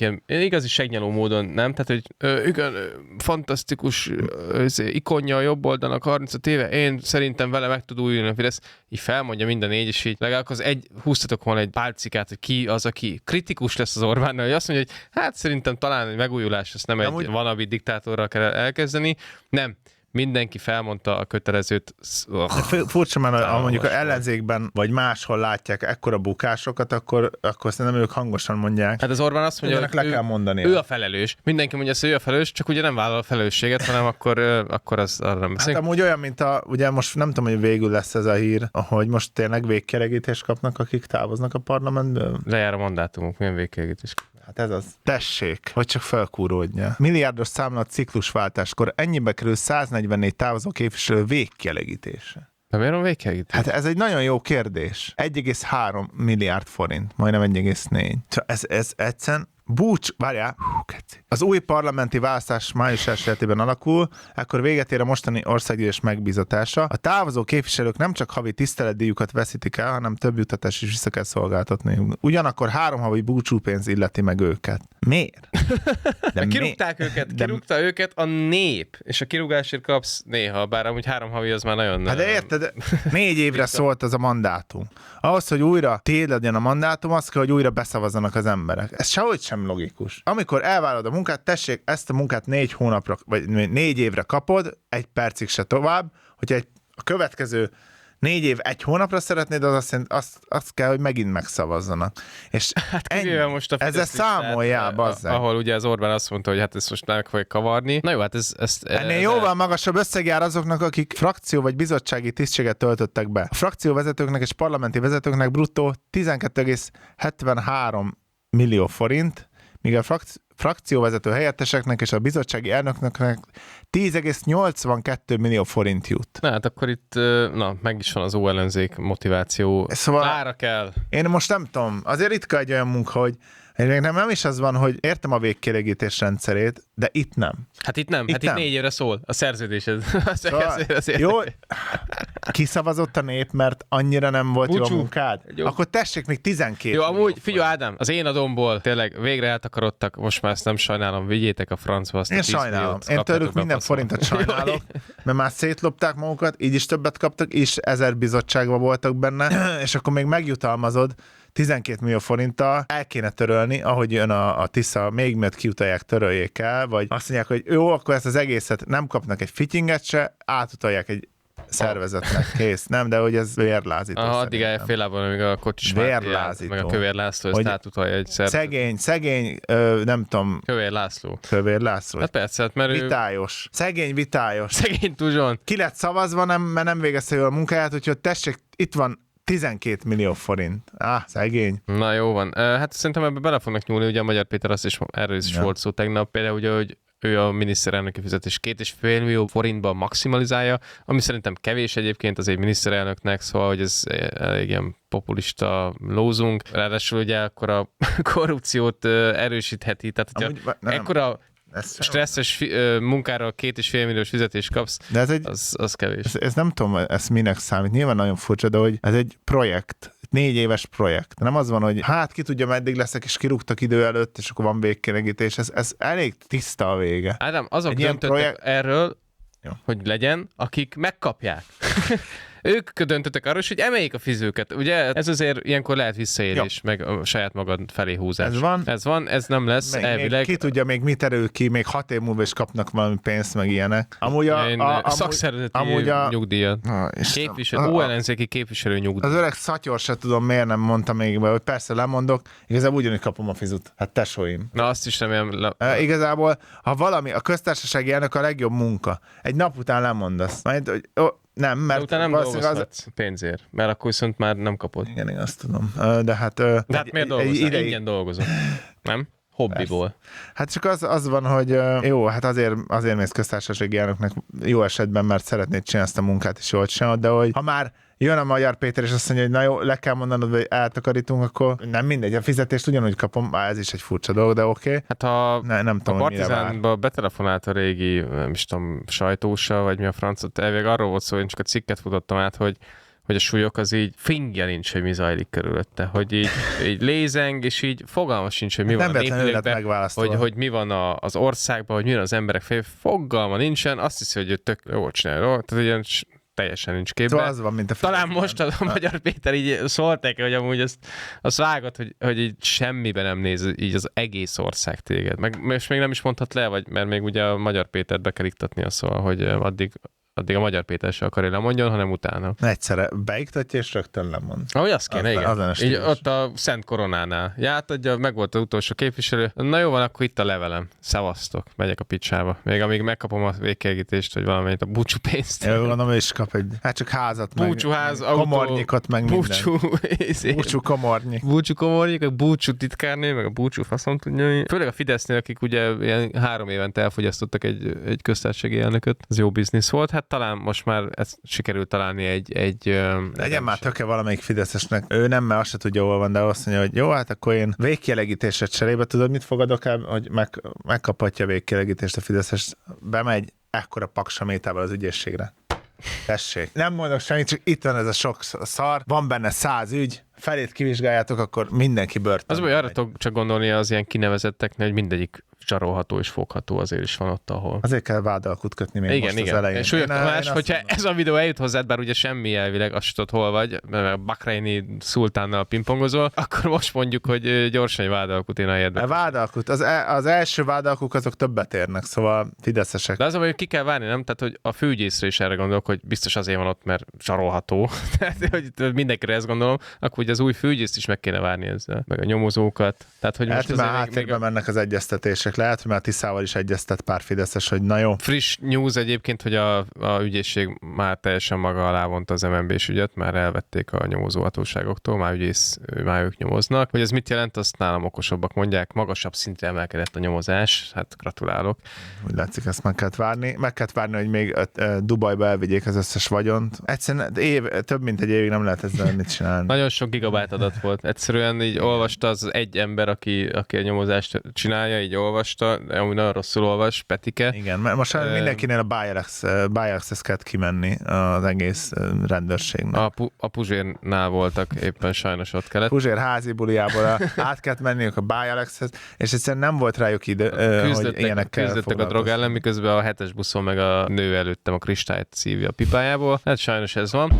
ilyen igazi segnyeló módon, nem? Tehát, hogy igen, fantasztikus ikonja a jobb oldalnak 35 éve, én szerintem vele meg tud újulni a Fidesz, így felmondja mind a négy, és így legalább az húztatok volna egy pálcikát, hogy ki az, aki kritikus lesz az Orbánnal, hogy azt mondja, hogy hát szerintem talán egy megújulás, ezt nem egy wannabe diktátorral kell elkezdeni. Nem. Mindenki felmondta a kötelezőt. Furcsa, mert mondjuk az ellenzékben, vagy máshol látják ekkora bukásokat, akkor szerintem ők hangosan mondják. Hát az Orbán azt mondja, hogy le kell mondani. Ő a felelős. Mindenki mondja, hogy ő a felelős, csak ugye nem vállal a felelősséget, hanem akkor az arra nem beszélünk. Hát amúgy olyan, mint ugye most nem tudom, hogy végül lesz ez a hír, hogy most tényleg végkielégítést kapnak, akik távoznak a parlamentből. Lejár a mandátumok, milyen végkielégítés? Hát ez az. Tessék, hogy csak felkúródja. Milliárdos számla ciklusváltáskor ennyibe kerül 144 távozó képviselő végkielégítése. De miért van végkielégítés? Hát ez egy nagyon jó kérdés. 1,3 milliárd forint, majdnem 1,4. Ez egyszerűen várjál, az új parlamenti választás május 1-ében alakul, akkor véget ér a mostani országgyűlés megbízatása. A távozó képviselők nem csak havi tiszteletdíjukat veszítik el, hanem több juttatást is vissza kell szolgáltatni. Ugyanakkor 3 havi búcsúpénz illeti meg őket. Miért? De kirúgták őket, kirúgta őket a nép, és a kirúgásért kapsz néha, bár amúgy 3 havi az már nagyon... Hát de érted, 4 évre szólt az a mandátum. Ahhoz, hogy újra tiéd legyen a mandátum, az kell, hogy újra beszavazzanak az emberek. Ez sehogy sem logikus. Amikor elvárod a munkát, tessék, ezt a munkát 4 hónapra, vagy 4 évre kapod, 1 percig se tovább, hogyha a következő 4 év 1 hónapra szeretnéd, az azt kell, hogy megint megszavazzanak. És hát most a ezzel számoljál, bazzeg. Ahol ugye az Orbán azt mondta, hogy hát ezt most meg fogja kavarni. Na jó, hát ennél jóval magasabb összeg jár azoknak, akik frakció vagy bizottsági tisztséget töltöttek be. A frakcióvezetőknek és parlamenti vezetőknek bruttó 12,73 millió forint, míg a frakcióvezető helyetteseknek és a bizottsági elnöknek 10,82 millió forint jut. Na hát akkor itt meg is van az ellenzék motiváció. Szóval Klára kell. Én most nem tudom, azért ritka egy olyan munka, hogy még nem is az van, hogy értem a végkielégítés rendszerét, de itt nem. Hát itt nem, itt 4 évre szól a szerződésed. Szóval, jó, kiszavazott a nép, mert annyira nem volt jó a munkád? Jó. Akkor tessék még 12. Jó, amúgy, figyelj Ádám, az én adomból tényleg végre eltakarodtak, most már ezt nem sajnálom, vigyétek a francba azt. Én sajnálom. Én tőlük minden forintot sajnálok, mert már szétlopták magukat, így is többet kaptak, és 1000 bizottságban voltak benne, és akkor még megjutalmazod 12 millió forinttal, el kéne törölni, ahogy jön a Tisza, még miatt kiutalják, töröljék el, vagy azt mondják, hogy jó, akkor ezt az egészet nem kapnak egy fittinget se, átutalják egy szervezetnek, kész. Nem, de hogy ez vérlázító. Addig állja fél lábon, amíg a kocsis vérlázító. Meg a Kövér László ezt átutalja egy szervezet. Szegény, nem tudom. Kövér László. Hát persze, mert ő... Vitályos. Szegény vitályos. Szegény Tuzson. Ki lett szavazva, mert nem végezte jól a munkáját, úgyhogy tessék, itt van 12 millió forint. Szegény. Na jó van. Hát szerintem ebbe bele fognak nyúlni, ugye a Magyar Péter azt is, erről is volt szó tegnap, például ugye, hogy ő a miniszterelnöki fizetés 2,5 millió forintban maximalizálja, ami szerintem kevés egyébként az egy miniszterelnöknek, szóval, hogy ez elég ilyen populista lózunk. Ráadásul ugye akkor a korrupciót erősítheti, tehát hogyha ekkora stresszes munkára 2,5 milliós fizetést kapsz, de ez az kevés. Ez nem tudom, ez minek számít. Nyilván nagyon furcsa, de hogy ez egy projekt. 4 éves projekt. Nem az van, hogy hát ki tudja, meddig leszek, és kirúgtak idő előtt, és akkor van végkielégítés. Ez elég tiszta a vége. Ádám, azok döntöttek erről, hogy legyen, akik megkapják. Ők döntöttek arról, hogy emeljék a fizőket. Ugye ez azért ilyenkor lehet visszaélés, meg a saját magad felé húzás. Ez van, ez nem lesz elvileg. Még ki tudja, még mit erül ki, még 6 év múlva is kapnak valami pénzt, meg ilyenek. Szakszervezeti nyugdíjat. Ellenzéki képviselő nyugdíj. Az öreg szatyor se tudom, miért nem mondta még be, hogy persze lemondok, igazából ugyanúgy kapom a fizut. Hát tesóim. Na azt is remélem. Igazából, ha valami, a köztársasági elnök a legjobb munka. Egy nap után lemondasz. Nem, mert de utána nem dolgozhatsz pénzért, mert akkor viszont már nem kapod. Igen, azt tudom. De hát miért dolgozol? Ingyen dolgozol. Nem? Hobbiból. Persze. Hát csak az van, hogy jó, hát azért mész köztársasági elnöknek jó esetben, mert szeretnéd csinálni ezt a munkát, és jól csinálod, de hogy ha már jön a Magyar Péter, és azt mondja, hogy na jó, le kell mondanod, hogy eltakarítunk, akkor nem mindegy, a fizetést ugyanúgy kapom, ez is egy furcsa dolog, de oké. Hát ha nem tudom, a Partizánba betelefonált a régi, nem is tudom, sajtósa, vagy mi a francot, elvég arról volt szó, én csak a cikket futottam át, hogy hogy a súlyok az így fingja nincs, hogy mi zajlik körülötte, hogy így lézeng, és így fogalma sincs, hogy mi van a népülőkben, hogy mi van az országban, hogy mi van az emberek fejében, fogalma nincsen, azt hiszi, hogy ő tök jól csinál, tehát ilyen teljesen nincs képben. Szóval az van, mint a talán most a Magyar Péter így szólt neki, hogy amúgy azt vágott, hogy így semmiben nem néz így az egész ország téged. És még nem is mondhat le, mert még ugye a Magyar Pétert be kell iktatnia, szóval, hogy addig a Magyar Péter se akarja lemondjon, hanem utána. Egyszerre beiktatja, és rögtön lemond. Ahogy azt kéne, igen. Így ott a Szent Koronánál. Ja, átadja, meg volt az utolsó képviselő. Na jó van, akkor itt a levelem. Szevasztok. Megyek a picsába. Még amíg megkapom a végkiegítést, vagy valamelyik a búcsú pénzt. Jó, gondolom, ő is kap egy, csak házat, búcsúház, meg komornyikot, meg búcsú, minden. Búcsú komornyik. Búcsú komornyik, a búcsú titkárnő, meg a búcsú faszom tudja. Főleg a Fidesznél, akik ugye ilyen 3 évente elfogyasztottak egy köztársasági elnököt. Ez jó biznisz volt. Hát talán most már ezt sikerült találni egy legyen már töke valamelyik fideszesnek. Ő nem, mert azt se tudja, hol van, de azt mondja, hogy jó, hát akkor én végkielegítésre cserébe, tudod, mit fogadok el, hogy megkaphatja végkielegítést a fideszes, bemegy ekkora paksamétával az ügyészségre. Tessék. Nem mondok semmit, csak itt van ez a sok szar, van benne 100 ügy, felét kivizsgáljátok, akkor mindenki börtön. Az baj, arra tudok csak gondolni az ilyen kinevezetteknél, hogy mindegyik zsarolható és fogható, azért is van ott, ahol. Azért kell vádalkut kötni még igen, most az elején. És más, hogyha ez a videó eljut hozzád, bár ugye semmi elvileg, azt tudod, hol vagy, mert a Bahreini szultánnal pingpongozol, akkor most mondjuk, hogy gyorsan egy vádalkut én a helyedben. A vádalkut, az első vádalkuk azok többet érnek, szóval fideszesek. De az, hogy ki kell várni, nem? Tehát, hogy a főügyészre is erre gondolok, hogy biztos azért van ott, mert zsarolható. Tehát, hogy mindenkire ezt gondolom, akkor ugye az új főügyészt is meg kéne várni ezzel, meg a nyomozókat. Tehát, hogy most már háttérben mennek az egyeztetések. Lehet, hogy már Tiszával is egyeztet pár fideszes, hogy na jó. Friss news egyébként, hogy a ügyészség már teljesen maga alá vonta az MNB-s ügyet, már elvették a nyomozóhatóságoktól, már ők nyomoznak. Hogy ez mit jelent, azt nálam okosabbak mondják, magasabb szintre emelkedett a nyomozás, hát gratulálok. Úgy látszik, ezt meg kellett várni. Meg kellett várni, hogy még Dubajba elvigyék az összes vagyont. Egyszerűen több mint egy évig nem lehet ezzel mit csinálni. Nagyon sok gigabyte adat volt. Egyszerűen így olvasta az egy ember, aki a nyomozást csinálja, így olvasta, de amúgy nagyon rosszul olvas, Petike. Igen, mert most mindenkinél a buy access kellett kimenni az egész rendőrségnek. A Puzsérnál voltak, éppen sajnos ott kellett. Puzsér házi buliából át kellett menniük a buy access, és egyszerűen nem volt rájuk idő, hogy ilyenekkel küzdöttek a drog ellen, miközben a 7-es buszon meg a nő előttem a kristályt szívja a pipájából. Hát sajnos ez van.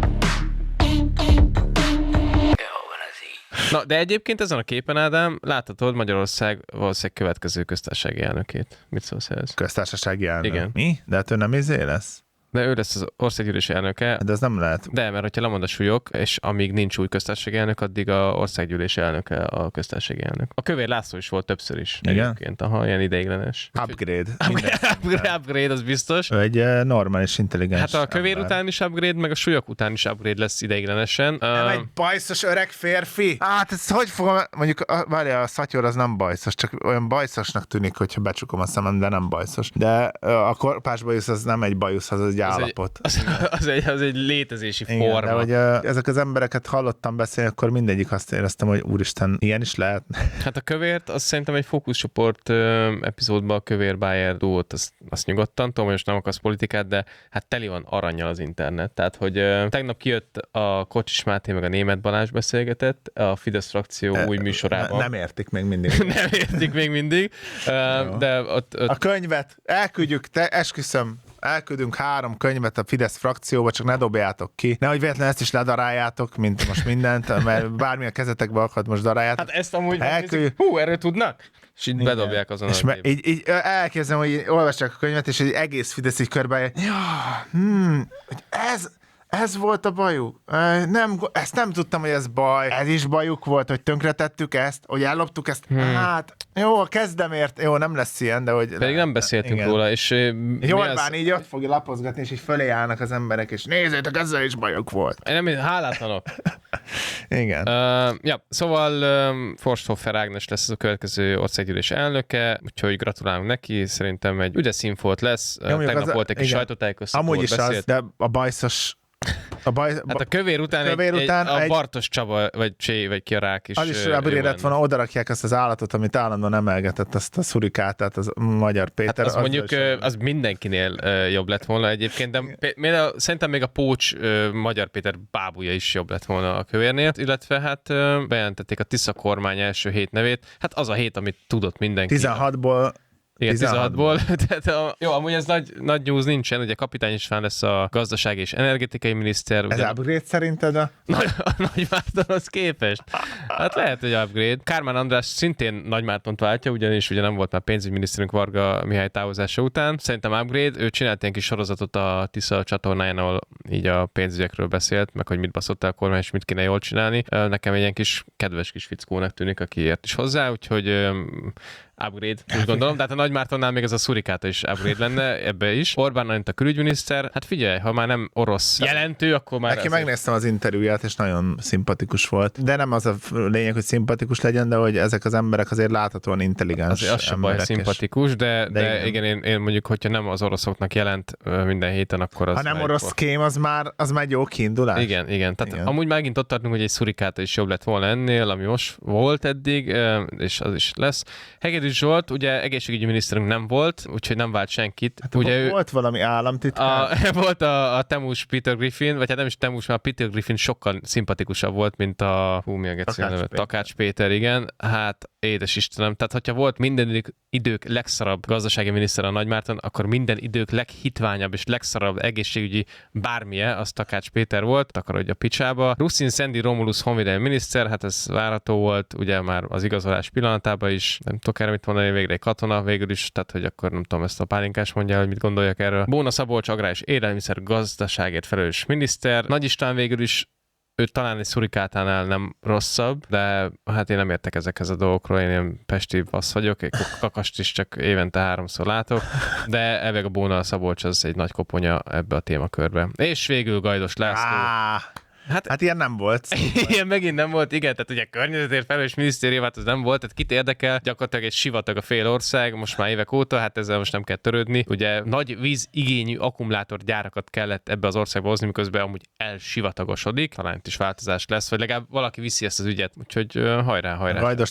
Na, de egyébként ezen a képen, Ádám, láthatod Magyarország valószínűleg következő köztársasági elnökét. Mit szólsz ehhez? Köztársasági elnök? Igen. Mi? De hát ő nem lesz? De ő lesz az országgyűlési elnöke. De ez nem lehet. De, mert hogyha lemond a súlyok, és amíg nincs új köztársasági elnök, addig a országgyűlési elnöke a köztársasági elnök. A Kövér László is volt többször is. Igen? Egyébként, ilyen ideiglenes. Upgrade. Upgrade, az biztos. Ő egy normális, intelligens Hát a Kövér ember. Után is upgrade, meg a súlyok után is upgrade lesz ideiglenesen. Nem egy bajszos öreg férfi? Hát ez hogy fogom, mondjuk, várjál, a szatyor az nem bajszos, csak olyan bajszosnak tűnik, hogyha becsukom a szemem, de nem bajszos. De a korpás bajusz az nem egy bajusz, az egy állapot. Az egy létezési forma. De hogy ezek az embereket hallottam beszélni, akkor mindegyik azt éreztem, hogy úristen, ilyen is lehet. Hát a Kövért, azt szerintem egy fókuszcsoport epizódban a Kövér-Bayer duót, azt nyugodtan, tudom, most nem akarsz politikát, de hát teli van arannyal az internet. Tehát, hogy tegnap kijött a Kocsis Máté meg a Németh Balázs beszélgetett a Fidesz frakció új műsorában. Nem értik még mindig. Nem értik még mindig. De ott... A könyvet elküldjük, esküszöm, elküldünk 3 könyvet a Fidesz frakcióba, csak ne dobjátok ki. Nehogy véletlenül ezt is ledaráljátok, mint most mindent, mert bármi a kezetekbe akad, most daráljátok. Hát ezt amúgy erről tudnak? És így bedobják azon és így elkezdem, hogy olvassák a könyvet, és egy egész Fidesz így körbe, ez volt a bajuk. Ezt nem tudtam, hogy ez baj. Ez is bajuk volt, hogy tönkretettük ezt, hogy elloptuk ezt. Hát, jó, kezdem jó, nem lesz ilyen, de hogy... Pedig nem beszéltünk róla, és... Orbán így ott fogja lapozgatni, és így fölé állnak az emberek, és nézzétek, ezzel is bajuk volt. Nem, hálátlanok. Igen. Szóval Forsthoffer Ágnes lesz az a következő országgyűlés elnöke, úgyhogy gratulálunk neki, szerintem egy ügyes színfolt lesz. Tegnap volt egy kis sajtótájékoztató. Amúgy is beszélt. Az, de a bajszos Hát a kövér után a Bartos Csaba, vagy ki a rák is. Az is upgrade lett volna, odarakják azt az állatot, amit állandóan emelgetett, azt a szurikátát, az Magyar Péter. Hát az mondjuk, az mindenkinél jobb lett volna egyébként, de szerintem még a Pócs Magyar Péter bábúja is jobb lett volna a kövérnél, illetve hát bejelentették a Tisza kormány első 7 nevét. Hát az a 7, amit tudott mindenki. 16-ból. Igen, 16-ból. Tehát jó, amúgy ez nagy news nincsen, ugye Kapitány István lesz a gazdasági és energetikai miniszter. Ez upgrade szerinted a Nagymártonhoz képest? Hát lehet, hogy upgrade. Kármán András szintén Nagymártont váltja, ugyanis ugye nem volt már pénzügyminiszterünk Varga Mihály távozása után. Szerintem upgrade. Ő csinált ilyen kis sorozatot a Tisza csatornáján, ahol így a pénzügyekről beszélt, meg hogy mit baszott el a kormány, és mit kéne jól csinálni. Nekem egy ilyen kis kedves kis fickónak tűnik, aki ért is hozzá, úgyhogy upgrade, úgy gondolom, de hát a Nagymártonnál még ez a szurikáta is upgrade lenne, ebbe is. Orbán Anita külügyminiszter, hát figyelj, ha már nem orosz jelentő, akkor már... Neki megnéztem az interjúját, és nagyon szimpatikus volt. De nem az a lényeg, hogy szimpatikus legyen, de hogy ezek az emberek azért láthatóan intelligens az sem baj, szimpatikus, de igen, én mondjuk, hogyha nem az oroszoknak jelent minden héten, akkor az... Ha nem orosz kém, az már egy jó kiindulás. Igen. Tehát igen. Amúgy megint ott tartunk, hogy egy szurikáta is jobb lett volna ennél, ami most volt eddig, és az is lesz. Hegedűs Zsolt, ugye egészségügyi miniszterünk nem volt, úgyhogy nem vált senkit. Hát ugye volt valami államtitkár? Volt a Temus Peter Griffin, vagy hát nem is Temus, mert a Peter Griffin sokkal szimpatikusabb volt, mint a Takács Péter, igen. Hát édes Istenem, tehát hogyha volt minden idők legszarabb gazdasági miniszter a Nagymárton, akkor minden idők leghitványabb és legszarabb egészségügyi bármilyen, az Takács Péter volt, takarodj a picsába. Ruszin Szendi Romulus honvédelmi miniszter, hát ez várható volt, ugye már az igazolás pillanatában is, nem tudok erre mit mondani, végre egy katona végül is, tehát hogy akkor nem tudom, ezt a pálinkás mondja, hogy mit gondoljak erről. Bóna Szabolcs agrár és élelmiszer gazdaságért felelős miniszter. Nagy István végül is ő talán egy szurikátánál nem rosszabb, de hát én nem értek ezekhez a dolgokról, én ilyen pesti passz vagyok, egy kakast is csak évente 3-szor látok, de elvég a Bóna Szabolcs az egy nagy koponya ebbe a témakörbe. És végül Gajdos László. Hát ilyen nem volt. Ilyen megint nem volt, igen, tehát ugye környezetért felelős minisztérium, hát az nem volt, tehát kit érdekel, gyakorlatilag egy sivatag a fél ország, most már évek óta, hát ezzel most nem kell törődni. Ugye nagy vízigényű akkumulátorgyárakat kellett ebbe az országba hozni, miközben amúgy elsivatagosodik, talán itt is változás lesz, vagy legalább valaki viszi ezt az ügyet, úgyhogy hajrá. Gajdost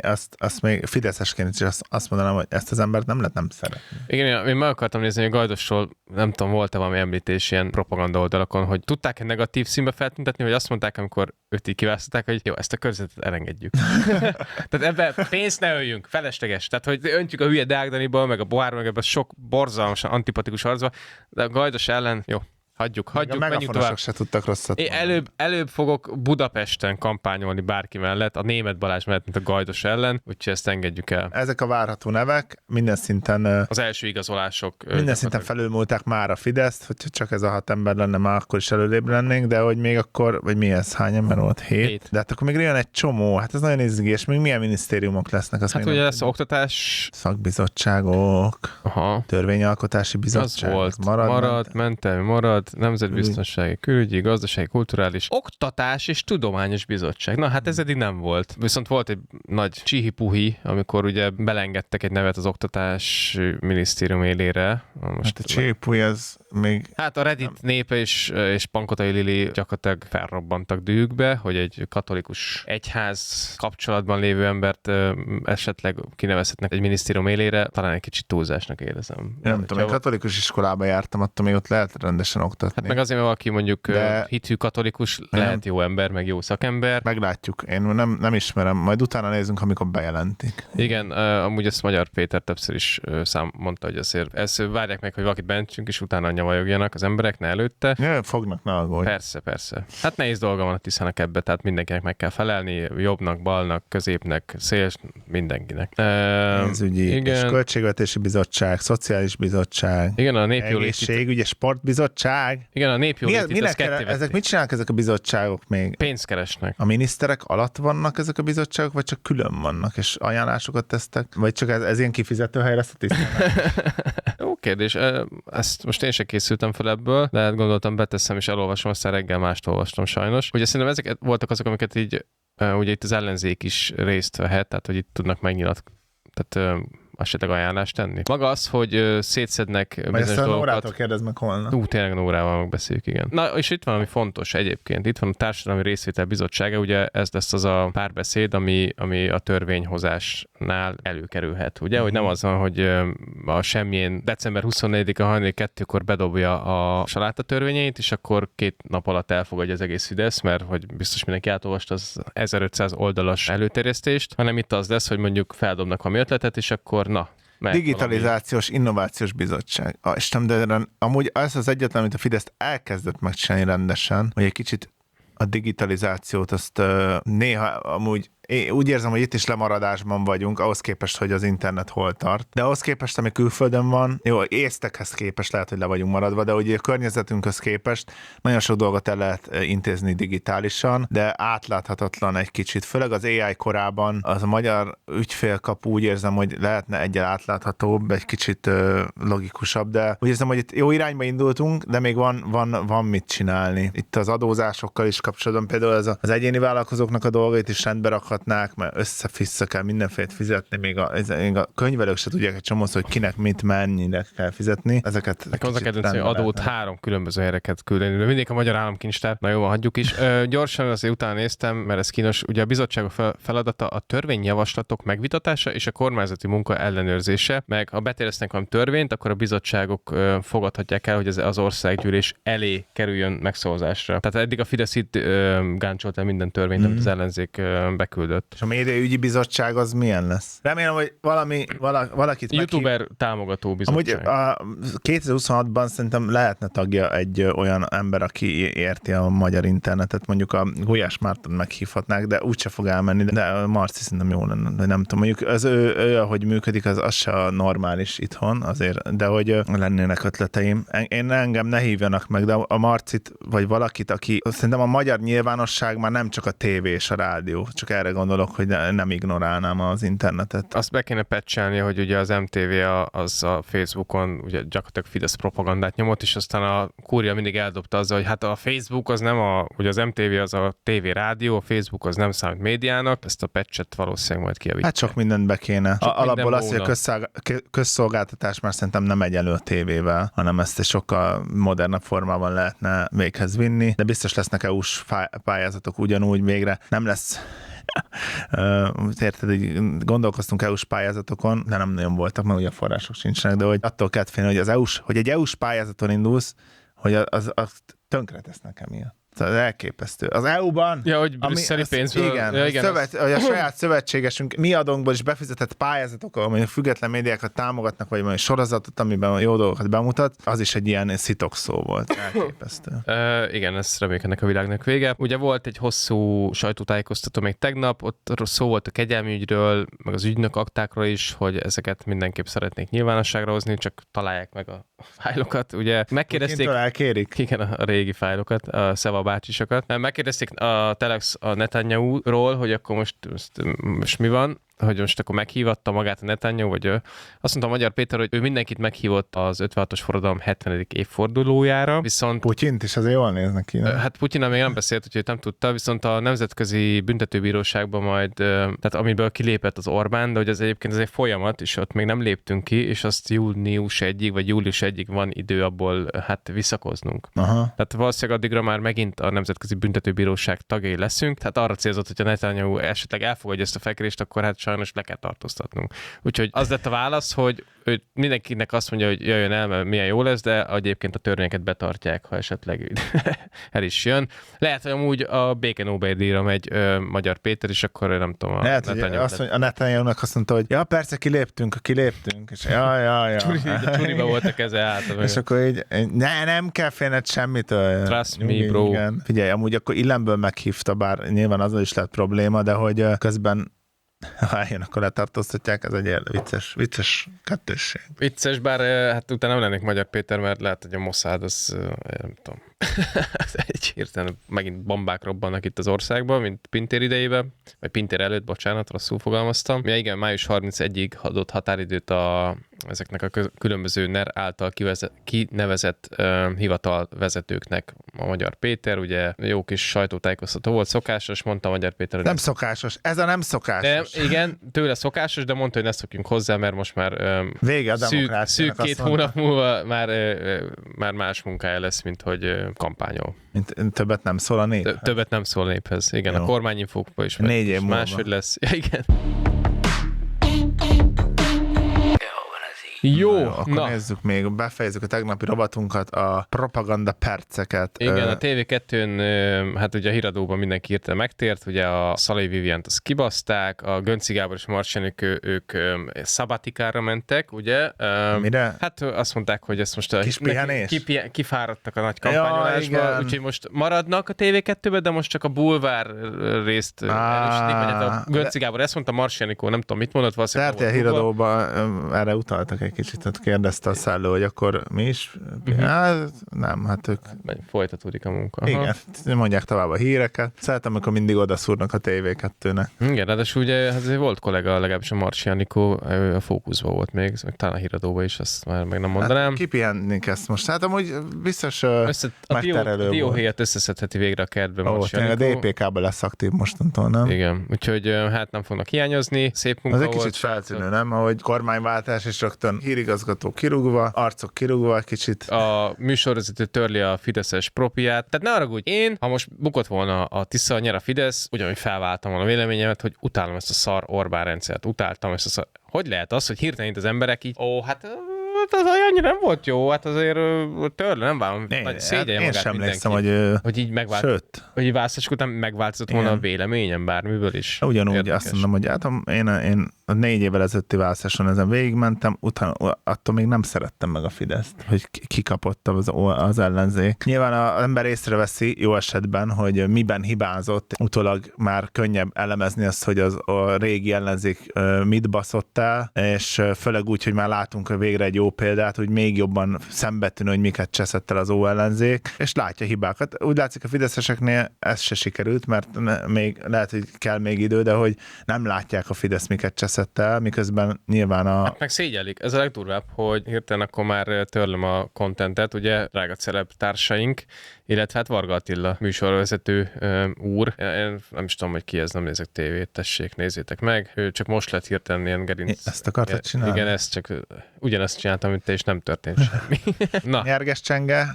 azt még fideszesként is azt mondanám, hogy ezt az embert nem lehet nem szeretni. Igen, én meg akartam nézni, hogy Gajdosról nem tudom, volt-e valami említés ilyen propaganda oldalakon, hogy tudták-e negatív színbe feltüntetni, vagy azt mondták, amikor őt így kiválasztották, hogy jó, ezt a körzetet elengedjük. Tehát ebben pénzt ne öljünk, felesleges. Tehát, hogy öntjük a hülye Deák-Daniból, meg a Bohár, meg ebben sok borzalmasan antipatikus arcba, de a Gajdos ellen, jó. Hagyjuk, menjünk tovább. Se tudtak rosszat. Én előbb fogok Budapesten kampányolni bárki mellett, a Németh Balázs mellett, mint a Gajdos ellen, úgyhogy ezt engedjük el. Ezek a várható nevek, minden szinten... Az első igazolások... Minden szinten felülmúlták már a Fideszt, hogyha csak ez a 6 ember lenne, már akkor is előrébb lennénk, de hogy még akkor, vagy mi ez, hány ember volt? 7? De hát akkor még jön egy csomó, hát ez nagyon izgés, még milyen minisztériumok lesznek? Hát ugye lesz oktatás... Szakbizottságok, törvényalkotási bizottság. Az volt, marad, nemzetbiztonsági, külügyi, gazdasági, kulturális, oktatás és tudományos bizottság. Na hát ez eddig nem volt. Viszont volt egy nagy csihi-puhi, amikor ugye belengedtek egy nevet az oktatás minisztérium élére. Most hát a csihi-puhi az még... Hát a Reddit népe és Pankotai Lili gyakorlatilag felrobbantak dühükbe, hogy egy katolikus egyház kapcsolatban lévő embert esetleg kinevezhetnek egy minisztérium élére, talán egy kicsit túlzásnak érezem. Nem tudom, én katolikus iskolába jártam, attól még ott lehet rendesen oktatni. Hát meg azért, mert valaki mondjuk hitű katolikus, lehet jó ember, meg jó szakember. Meglátjuk. Én nem ismerem. Majd utána nézzünk, amikor bejelentik. Igen, amúgy ezt Magyar Péter többször is mondta, hogy azért ezt várják meg, hogy valakit bentsünk, és utána nyavajogjanak az emberek, ne előtte. Ja, fognak, ne aggódj. Persze. Hát nehéz dolga van a Tiszának ebbe, tehát mindenkinek meg kell felelni, jobbnak, balnak, középnek, széls, mindenkinek. Pénzügyi és költségvetési bizottság, szociális bizottság, igen, a egészségügyi, sportbizottság. Igen, a népjólétit az ezek mit csinálnak ezek a bizottságok még? Pénzt keresnek. A miniszterek alatt vannak ezek a bizottságok, vagy csak külön vannak, és ajánlásokat tesztek? Vagy csak ez ilyen kifizető helyre lesz a tisztának? Jó kérdés. Ezt most én sem készültem fel ebből, de hát gondoltam, beteszem és elolvasom, aztán reggel mást olvastam sajnos. Ugye szerintem ezek voltak azok, amiket így ugye itt az ellenzék is részt vehet, tehát hogy itt tudnak megnyilatkozni. Tehát esetleg ajánlást tenni. Maga az, hogy szétszednek bizonyos dolgokat. Majd Nórától kérdezd meg holnap. Tényleg Nórával megbeszéljük, igen. Na, és itt van, ami fontos egyébként. Itt van a Társadalmi Részvétel Bizottsága, ugye ez lesz az a párbeszéd, ami a törvényhozásnál előkerülhet. Ugye, hogy nem az van, hogy a semmilyen december 24-a 2-kor bedobja a saláta törvényeit, és akkor 2 nap alatt elfogadja az egész Fidesz, mert hogy biztos mindenki átolvasta az 1500 oldalas előterjesztést, hanem itt az lesz, hogy mondjuk feldobnak valami ötletet, és akkor Digitalizációs Innovációs Bizottság. Isten, de amúgy ez az egyetlen, amit a Fidesz elkezdett megcsinálni rendesen, hogy egy kicsit a digitalizációt azt néha amúgy én úgy érzem, hogy itt is lemaradásban vagyunk, ahhoz képest, hogy az internet hol tart. De ahhoz képest, ami külföldön van, jó, észtekhez képest lehet, hogy le vagyunk maradva, de ugye a környezetünkhöz képest nagyon sok dolgot el lehet intézni digitálisan, de átláthatatlan egy kicsit. Főleg az AI korában az a magyar ügyfélkapu úgy érzem, hogy lehetne egyel átláthatóbb, egy kicsit logikusabb, de úgy érzem, hogy itt jó irányba indultunk, de még van mit csinálni. Itt az adózásokkal is kapcsolatban például ez az egyéni vállalkozóknak a dolgait is rendbe rakhat, mert össze-vissza kell mindenfélét fizetni, még a könyvelők se tudják egy csomószor, hogy kinek mit mennyire kell fizetni. Ezeket az a kedvenc, hogy adót 3 különböző helyeket küldeni, de mindig a magyar államkincstár. Na jó, hagyjuk is. Gyorsan azért utána néztem, mert ez kínos. Ugye a bizottság feladata a törvényjavaslatok megvitatása és a kormányzati munka ellenőrzése, meg ha beterjesztenek valami törvényt, akkor a bizottságok fogadhatják el, hogy ez az országgyűlés elé kerüljön megszavazásra. Tehát eddig a Fidesz itt gáncsolt el minden törvényt, amit az ellenzék beküldött. És a médiaügyi bizottság az milyen lesz? Remélem, hogy valakit YouTuber támogató bizottság. Amúgy 2026-ban szerintem lehetne tagja egy olyan ember, aki érti a magyar internetet, mondjuk a Gulyás Márton meghívhatnák, de úgyse fog elmenni, de a Marci szerintem jó lenne, de nem tudom, mondjuk az ő ahogy működik, az se normális itthon azért, de hogy lennének ötleteim. Engem ne hívjanak meg, de a Marcit, vagy valakit, aki szerintem a magyar nyilvánosság már nem csak a tévé és a rádió, csak erre gondolok, hogy nem ignorálnám az internetet. Azt be kéne patchelni, hogy ugye az MTV az a Facebookon ugye gyakorlatilag Fidesz propagandát nyomott, és aztán a kúria mindig eldobta azzal, hogy hát a Facebook az nem ugye az MTV az a TV rádió, a Facebook az nem számít médiának, ezt a patchet valószínűleg majd kijavítják. Hát sok mindent be kéne. Alapból az, hogy a közszolgáltatás már szerintem nem egyenlő a tévével, hanem ezt egy sokkal modernebb formában lehetne véghez vinni, de biztos lesznek EU-s pályázatok ugyanúgy végre. Nem lesz érted, hogy gondolkoztunk EU-s pályázatokon, de nem nagyon voltak, mert ugye a források sincsenek, de hogy attól kell félni, hogy egy EU-s pályázaton indulsz, hogy az tönkre tesz nekem ilyen. Ez elképesztő. Az EU-ban... Ja, hogy brüsszeli pénzből... Igen, ja, igen a saját szövetségesünk mi adónkból is befizetett pályázatokkal, amelyek független médiákat támogatnak, vagy valami sorozatot, amiben jó dolgokat bemutat, az is egy ilyen szitokszó volt. Elképesztő. Igen, ez reméljük ennek a világnak vége. Ugye volt egy hosszú sajtótájékoztató még tegnap, ott szó volt a kegyelmi ügyről, meg az ügynök aktákról is, hogy ezeket mindenképp szeretnék nyilvánosságra hozni, csak találják meg a fájlokat. Ugye megkérdezték... elkérik. Igen, a régi fájlokat, a Szeva bácsisokat. Megkérdezték a Telex a Netanyahu-ról, hogy akkor most mi van, hogy most akkor meghívatta magát a Netanyahu, vagy azt mondta a Magyar Péter, hogy ő mindenkit meghívott az 56-os forradalom 70. évfordulójára, viszont... Putyint is azért jól néznek ki. Hát Putyinnal még nem beszélt, úgyhogy nem tudta, viszont a Nemzetközi Büntetőbíróságban majd, tehát amiből kilépett az Orbán, de hogy ez egyébként ez egy folyamat, és ott még nem léptünk ki, és azt június 1-ig, vagy július 1-ig van idő abból hát visszakoznunk. Aha. Tehát valószínűleg addigra már megint a Nemzetközi Büntetőbíróság tagjai leszünk, tehát arra célzott, hogy a Netanyahu esetleg elfogadja ezt a fekvést, akkor hát sajnos le kell tartóztatnunk. Úgyhogy az lett a válasz, hogy ő mindenkinek azt mondja, hogy jöjjön el, mert milyen jó lesz, de egyébként a törvényeket betartják, ha esetleg el is jön. Lehet, hogy amúgy a béke Nobel-díjra megy Magyar Péter, és akkor nem tudom. Lehet, hogy a Netanyahu-nak azt mondta, hogy ja, persze, kiléptünk, és ja. Csuriba volt a keze át. És akkor így, nem kell félned semmitől. Trust me, bro. Igen. Figyelj, amúgy akkor illemből meghívta, bár nyilván azzal is lehet probléma, de hogy közben ha eljön, akkor letartóztatják, ez egy vicces kettősség. Vicces, bár hát utána nem lennék Magyar Péter, mert lehet, hogy a Mossad, az nem tudom. Egy hirtelen megint bombák robbannak itt az országban, mint Pintér idejében, vagy Pintér előtt, bocsánat, rosszul fogalmaztam. Ja, igen, május 31-ig adott határidőt a ezeknek a különböző NER által kinevezett hivatalvezetőknek a Magyar Péter, ugye jó kis sajtótájékoztató volt, szokásos, mondta a Magyar Péter. Nem szokásos, ez a nem szokásos. De, igen, tőle szokásos, de mondta, hogy ne szokjunk hozzá, mert most már vége a szűk 2 hónap múlva már más munkája lesz, mint hogy kampányol. Többet nem szól a nép. Többet nem szól a néphez. Igen, jó. A kormányinfókban is 4 év máshogy lesz. Ja, igen. Jó, akkor nézzük még, befejezzük a tegnapi rovatunkat, a propaganda perceket. Igen, a TV2-n, hát ugye a híradóban mindenki írta megtért, ugye a Szalai Vivient azt kibaszták, a Gönci Gábor és Marcsianik ők szabatikára mentek, ugye? Mire? Hát azt mondták, hogy ezt most kis pihenés? Kifáradtak a nagy kampányolásba, úgyhogy most maradnak a TV2-be, de most csak a bulvár részt erősítik, vagy hát a Gönci Gábor ezt mondta, Marcsianikó nem tudom mit mondott, valószínűleg. Tehát a híradóban erre utaltak egy kicsit, tehát kérdezte a szálló, hogy akkor mi is? Hát, nem, hát ők... Folytatódik a munka. Igen, mondják tovább a híreket. Szeretem, amikor mindig odaszúrnak a TV2-nek. Igen, ráadásul ugye azért volt kollega, legalábbis a Marcsianikó, a Fókuszban volt még, talán a híradóban is, azt már meg nem mondanám. Hát kipihennénk ezt most. Hát amúgy biztos megterelő a dióhéjat összeszedheti végre a kertben Marcsianikó. A DPK-ban lesz aktív mostantól, nem? Igen, úgyhogy hát nem fognak hiányozni. Szép munka az volt. Az egy kicsit feltűnő, nem? Ahogy kormányváltás és rögtön hírigazgató kirúgva, arcok kirúgva kicsit. A műsorvezető törli a fideszes propiát. Tehát ne haragudj, én, ha most bukott volna a Tisza, nyer a Fidesz, ugyanúgy felváltam volna a véleményemet, hogy utálom ezt a szar Orbán rendszert, utáltam ezt a szar... Hogy lehet az, hogy hirtelen az emberek így, az annyira nem volt jó, hát azért törle, nem vállom, szégyelje magát sem mindenki. Hogy így hogy így választások után megváltozott volna a véleményem bármiből is. Ugyanúgy érdekes. Azt mondom, hogy hát én a 4 évvel ezelőtti választáson ezen végigmentem, utána attól még nem szerettem meg a Fideszt, hogy kikapott az ellenzék. Nyilván az ember észreveszi jó esetben, hogy miben hibázott, utólag már könnyebb elemezni azt, hogy a régi ellenzék mit baszott el, és főleg úgy, hogy már látunk végre egy jó példát, hogy még jobban szembetűnő, hogy miket cseszett el az ellenzék, és látja hibákat. Úgy látszik a fideszeseknél ez se sikerült, mert még lehet, hogy kell még idő, de hogy nem látják a Fidesz miket cseszett el, miközben nyilván Hát meg szégyellik. Ez a legdurvább, hogy hirtelen akkor már törlöm a kontentet, ugye, drága celeb társaink, illetve hát Varga Attila műsorvezető úr. Én nem is tudom, hogy ki ez, nem nézek tévét, tessék, nézzétek meg. Ő csak most lett hirtelen ilyen gerinc. Ezt akartad csinálni? Igen, ezt csak ugyanezt csináltam, mint te, és nem történt semmi. Na. Nyerges Csenge.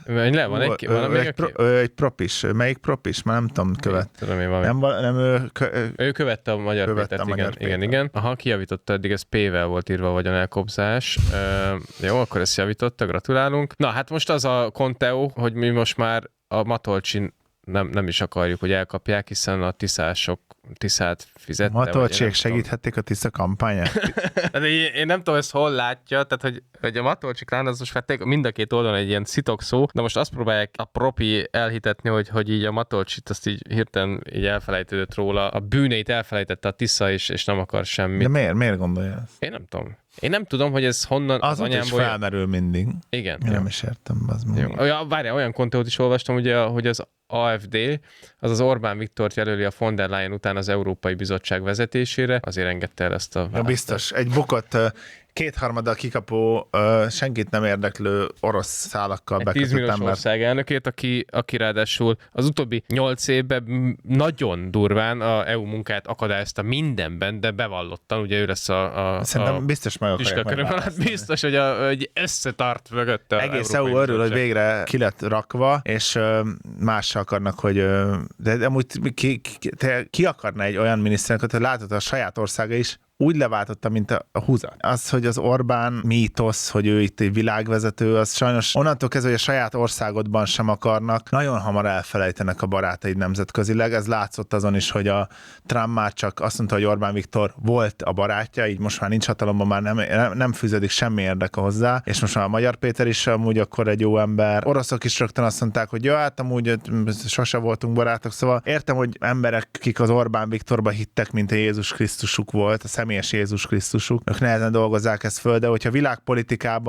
Egy propis. Melyik propis? Már nem tudom, követ. Tudom én valami. Ő követte a Magyar Pétert, igen. Aha, kijavította, eddig ez P-vel volt írva a vagyonelkobzás. Jó, akkor ezt javította, gratulálunk. Na, hát most az a Conteo, hogy mi most már a Matolcsin nem is akarjuk, hogy elkapják, hiszen a Tiszát fizette. Matolcsiek segíthették a Tisza kampányát? Én nem tudom, ezt hol látja, tehát hogy a Matolcsik lán, az most vették mind a két oldalon egy ilyen szitokszó, de most azt próbálják a propi elhitetni, hogy így a Matolcsit azt így hirtelen így elfelejtődött róla, a bűneit elfelejtette a Tisza is, és nem akar semmit. De miért gondolja ezt? Én nem tudom, hogy ez honnan az anyámból... Az felmerül mindig. Igen. Én nem is értem. Várjál, olyan konteót is olvastam, ugye, hogy az AfD, az Orbán Viktort jelöli a von der Leyen után az Európai Bizottság vezetésére, azért engedte el ezt a... Ja, biztos. Egy bukott 2/3 kikapó, senkit nem érdeklő orosz szálakkal bekötött 10 milliós ország elnökét, aki ráadásul az utóbbi 8 évben nagyon durván a EU munkát akadályozta mindenben, de bevallottan, ugye ő lesz Szerintem biztos meg akarják biztos, hogy összetart mögötte. Egész EU örül, hogy végre ki lett rakva, és más akarnak, hogy de amúgy ki akarna egy olyan miniszterelnököt, hogy látod, a saját országa is úgy leváltotta, mint a húzat. Az, hogy az Orbán mítosz, hogy ő itt egy világvezető, az sajnos onnantól kezdve, hogy a saját országodban sem akarnak, nagyon hamar elfelejtenek a barátaid nemzetközileg. Ez látszott azon is, hogy a Trump már csak azt mondta, hogy Orbán Viktor volt a barátja, így most már nincs hatalomban, már nem fűződik semmi érdeke hozzá, és most már a Magyar Péter is amúgy akkor egy jó ember. Oroszok is rögtön azt mondták, hogy ja, hát amúgy sose voltunk barátok, szóval értem, hogy emberek, akik az Orbán Viktorba hittek, mint a Jézus Krisztusuk volt, a személyes Jézus Krisztusuk, ők nehezen dolgozzák ezt föl, de hogyha világpolitikában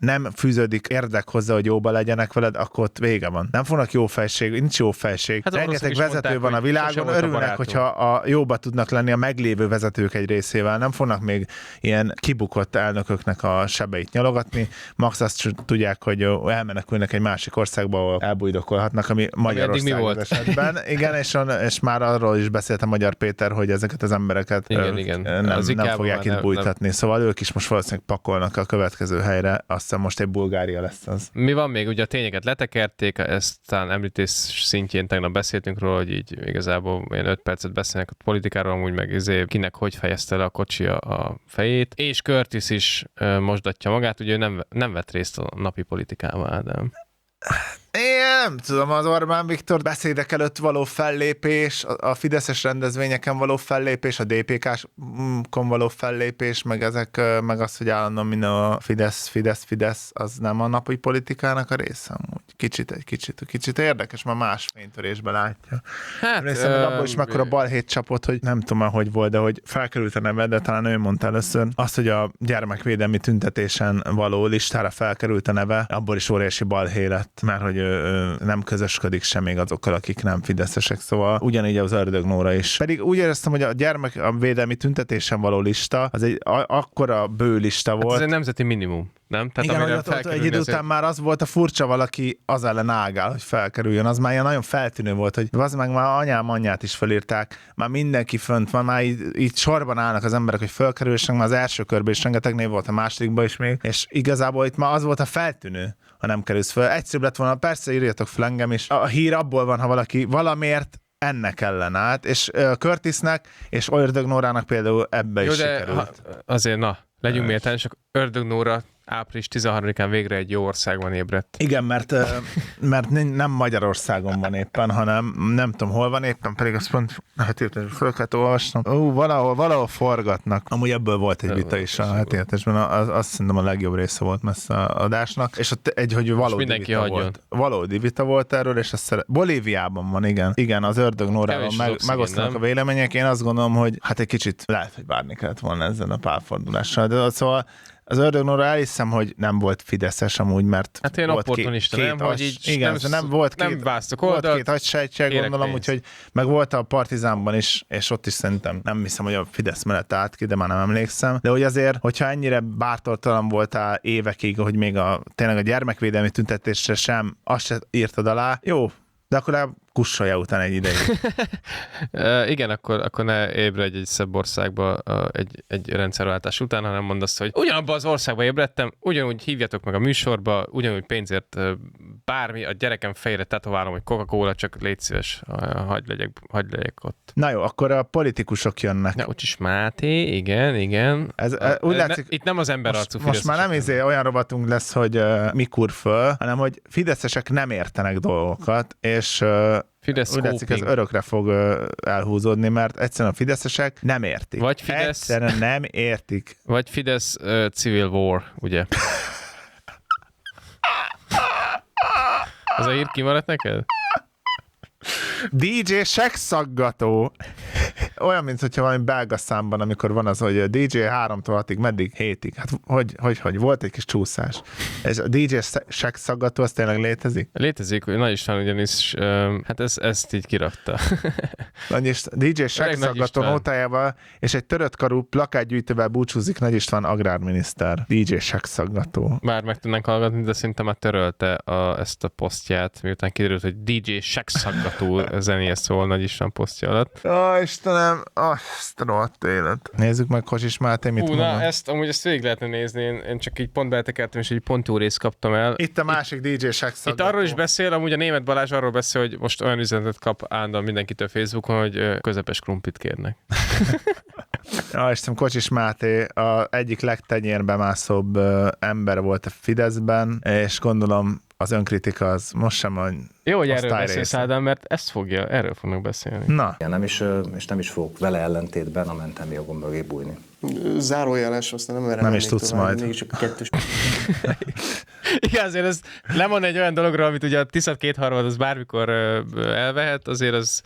nem fűződik érdek hozzá, hogy jóba legyenek veled, akkor ott vége van. Nem fognak jó fejség, nincs jó fejség. Hát rengeteg vezető mondták, van a világon, örülnek, hogyha a jóba tudnak lenni a meglévő vezetők egy részével. Nem fognak még ilyen kibukott elnököknek a sebeit nyalogatni. Max azt tudják, hogy elmenekülnek egy másik országba, ahol elbújdokolhatnak, ami Magyarország esetben. Igen, és már arról is beszéltem Magyar Péter, hogy ezeket az embereket nem fogják itt bújtatni. Szóval ők is most valószínűleg pakolnak a következő helyre. Azt hiszem most egy Bulgária lesz az. Mi van még? Ugye a tényeket letekerték, ezt talán említés szintjén tegnap beszéltünk róla, hogy így igazából ilyen 5 percet beszélnek a politikáról, amúgy meg kinek hogy fejezte le a kocsi a fejét. És Curtis is mosdatja magát, ugye ő nem vett részt a napi politikában, de... Én nem tudom, az Orbán Viktor beszédek előtt való fellépés, a fideszes rendezvényeken való fellépés, a DPK-kon való fellépés, meg meg az, hogy állandóan minden a Fidesz, az nem a napi politikának a része amúgy. Kicsit érdekes, már más fénytörésbe látja. Hát, abból is mekkora balhét csapott, hogy nem tudom, hogy volt, de hogy felkerült a neve, de talán ő mondta először azt, hogy a gyermekvédelmi tüntetésen való listára felkerült a neve, abból is óriási balhé lett, mert hogy nem közösködik sem még azokkal, akik nem fideszesek, szóval ugyanígy az Ördög Nóra is. Pedig úgy éreztem, hogy a gyermekvédelmi tüntetésen való lista, az egy akkora bő lista volt. Hát ez egy nemzeti minimum, nem? Tehát igen, hogy ott egy idő után már az volt a furcsa, valaki az ellen ágál, hogy felkerüljön. Az már ilyen nagyon feltűnő volt, hogy az meg már anyát is felírták, már mindenki fönt van, már így sorban állnak az emberek, hogy felkerüljenek, már az első körben is rengeteg név volt, a másodikban is még, és igazából itt már az volt a feltűnő, ha nem kerülsz föl. Egyszerűbb lett volna, persze írjatok fel engem is. A hír abból van, ha valaki valamiért ennek ellen állt, és Curtisnek és Ördög Nórának például ebbe is sikerült. Azért legyünk méltányosak, Ördög Nóra április 13-án végre egy jó országban ébredt. Igen, mert nem Magyarországon van éppen, hanem nem tudom, hol van éppen, pedig azt pont föl kellett olvasnom. Valahol forgatnak. Amúgy ebből volt egy vita is a hetihetesben, azt szerintem a legjobb része volt messze a adásnak, és ott hogy valódi vita volt. Valódi vita volt erről, és Bolíviában van, igen. Igen, az Ördög Nórával megosztanak a vélemények. Én azt gondolom, hogy hát egy kicsit lehet, hogy várni kellett volna ezzel a párfordulással, de szóval az Ördög Nóra elhiszem, hogy nem volt fideszes amúgy, mert hát én opportunista, nem? Hogy így igen, nem volt két agysejtség, gondolom, úgyhogy meg volt a Partizánban is, és ott is szerintem nem hiszem, hogy a Fidesz mellett állt ki, de már nem emlékszem. De hogy azért, hogyha ennyire bátortalan voltál évekig, hogy még tényleg a gyermekvédelmi tüntetésre sem azt se írtad alá, jó, de akkor kussolja után egy ideig. Igen, akkor ne ébredj egy szebb országba egy rendszerváltás után, hanem mondd azt, hogy ugyanabban az országba ébredtem, ugyanúgy hívjatok meg a műsorba, ugyanúgy pénzért bármi, a gyerekem fejre tetoválom, hogy Coca-Cola, csak légy szíves, hagyj legyek ott. Na jó, akkor a politikusok jönnek. Na, Ucsis Máté, igen. Úgy látszik, itt nem az emberarcú Most már nem olyan rovatunk lesz, hogy mikor föl, hanem hogy fideszesek nem értenek dolgokat, és Fidesz úgy látszik, ez örökre fog elhúzódni, mert egyszerűen a fideszesek nem értik. Vagy Fidesz, egyszerűen nem értik. Vagy Fidesz Civil War, ugye? Az a hír kimaradt neked? DJ sekszaggató. Olyan, mint hogyha valami belga számban, amikor van az, hogy DJ 3-tól 6-ig, meddig? 7-ig. Hát hogy volt egy kis csúszás. És a DJ sekszaggató, az tényleg létezik? Létezik, Nagy István ugyanis, hát ezt így kirakta. DJ sekszaggató nótájával és egy törött karú plakátgyűjtővel búcsúzik Nagy István agrárminiszter. DJ sekszaggató. Bár meg tudnánk hallgatni, de szerintem már törölte ezt a posztját, miután kiderült, hogy DJ sekszaggató zenéje szól Nagy István posztja alatt. Istenem, azt a rohadt élet. Nézzük meg Kocsis Máté, mit mondom. Na, ezt végig lehetne nézni, én csak így pont beletekertem, és egy pont jó részt kaptam el. Itt a másik DJ sekszaggató. Itt arról is beszél, amúgy a Németh Balázs arról beszél, hogy most olyan üzenetet kap állandóan mindenkitől Facebookon, hogy közepes krumplit kérnek. Istenem, Kocsis Máté egyik legtenyérbe mászóbb ember volt a Fideszben, és gondolom az önkritika az most sem a jó, hogy erről beszélsz, Ádám, mert erről fognak beszélni. Na. Ja, és nem is fogok vele ellentétben a mentelmi jogom mögé bújni. Zárójeles, aztán nem is tudsz tovább, majd. Mégis csak a kettős. Igen, azért ez lemond egy olyan dologról, amit ugye a tisztelt kétharmad az bármikor elvehet, azért az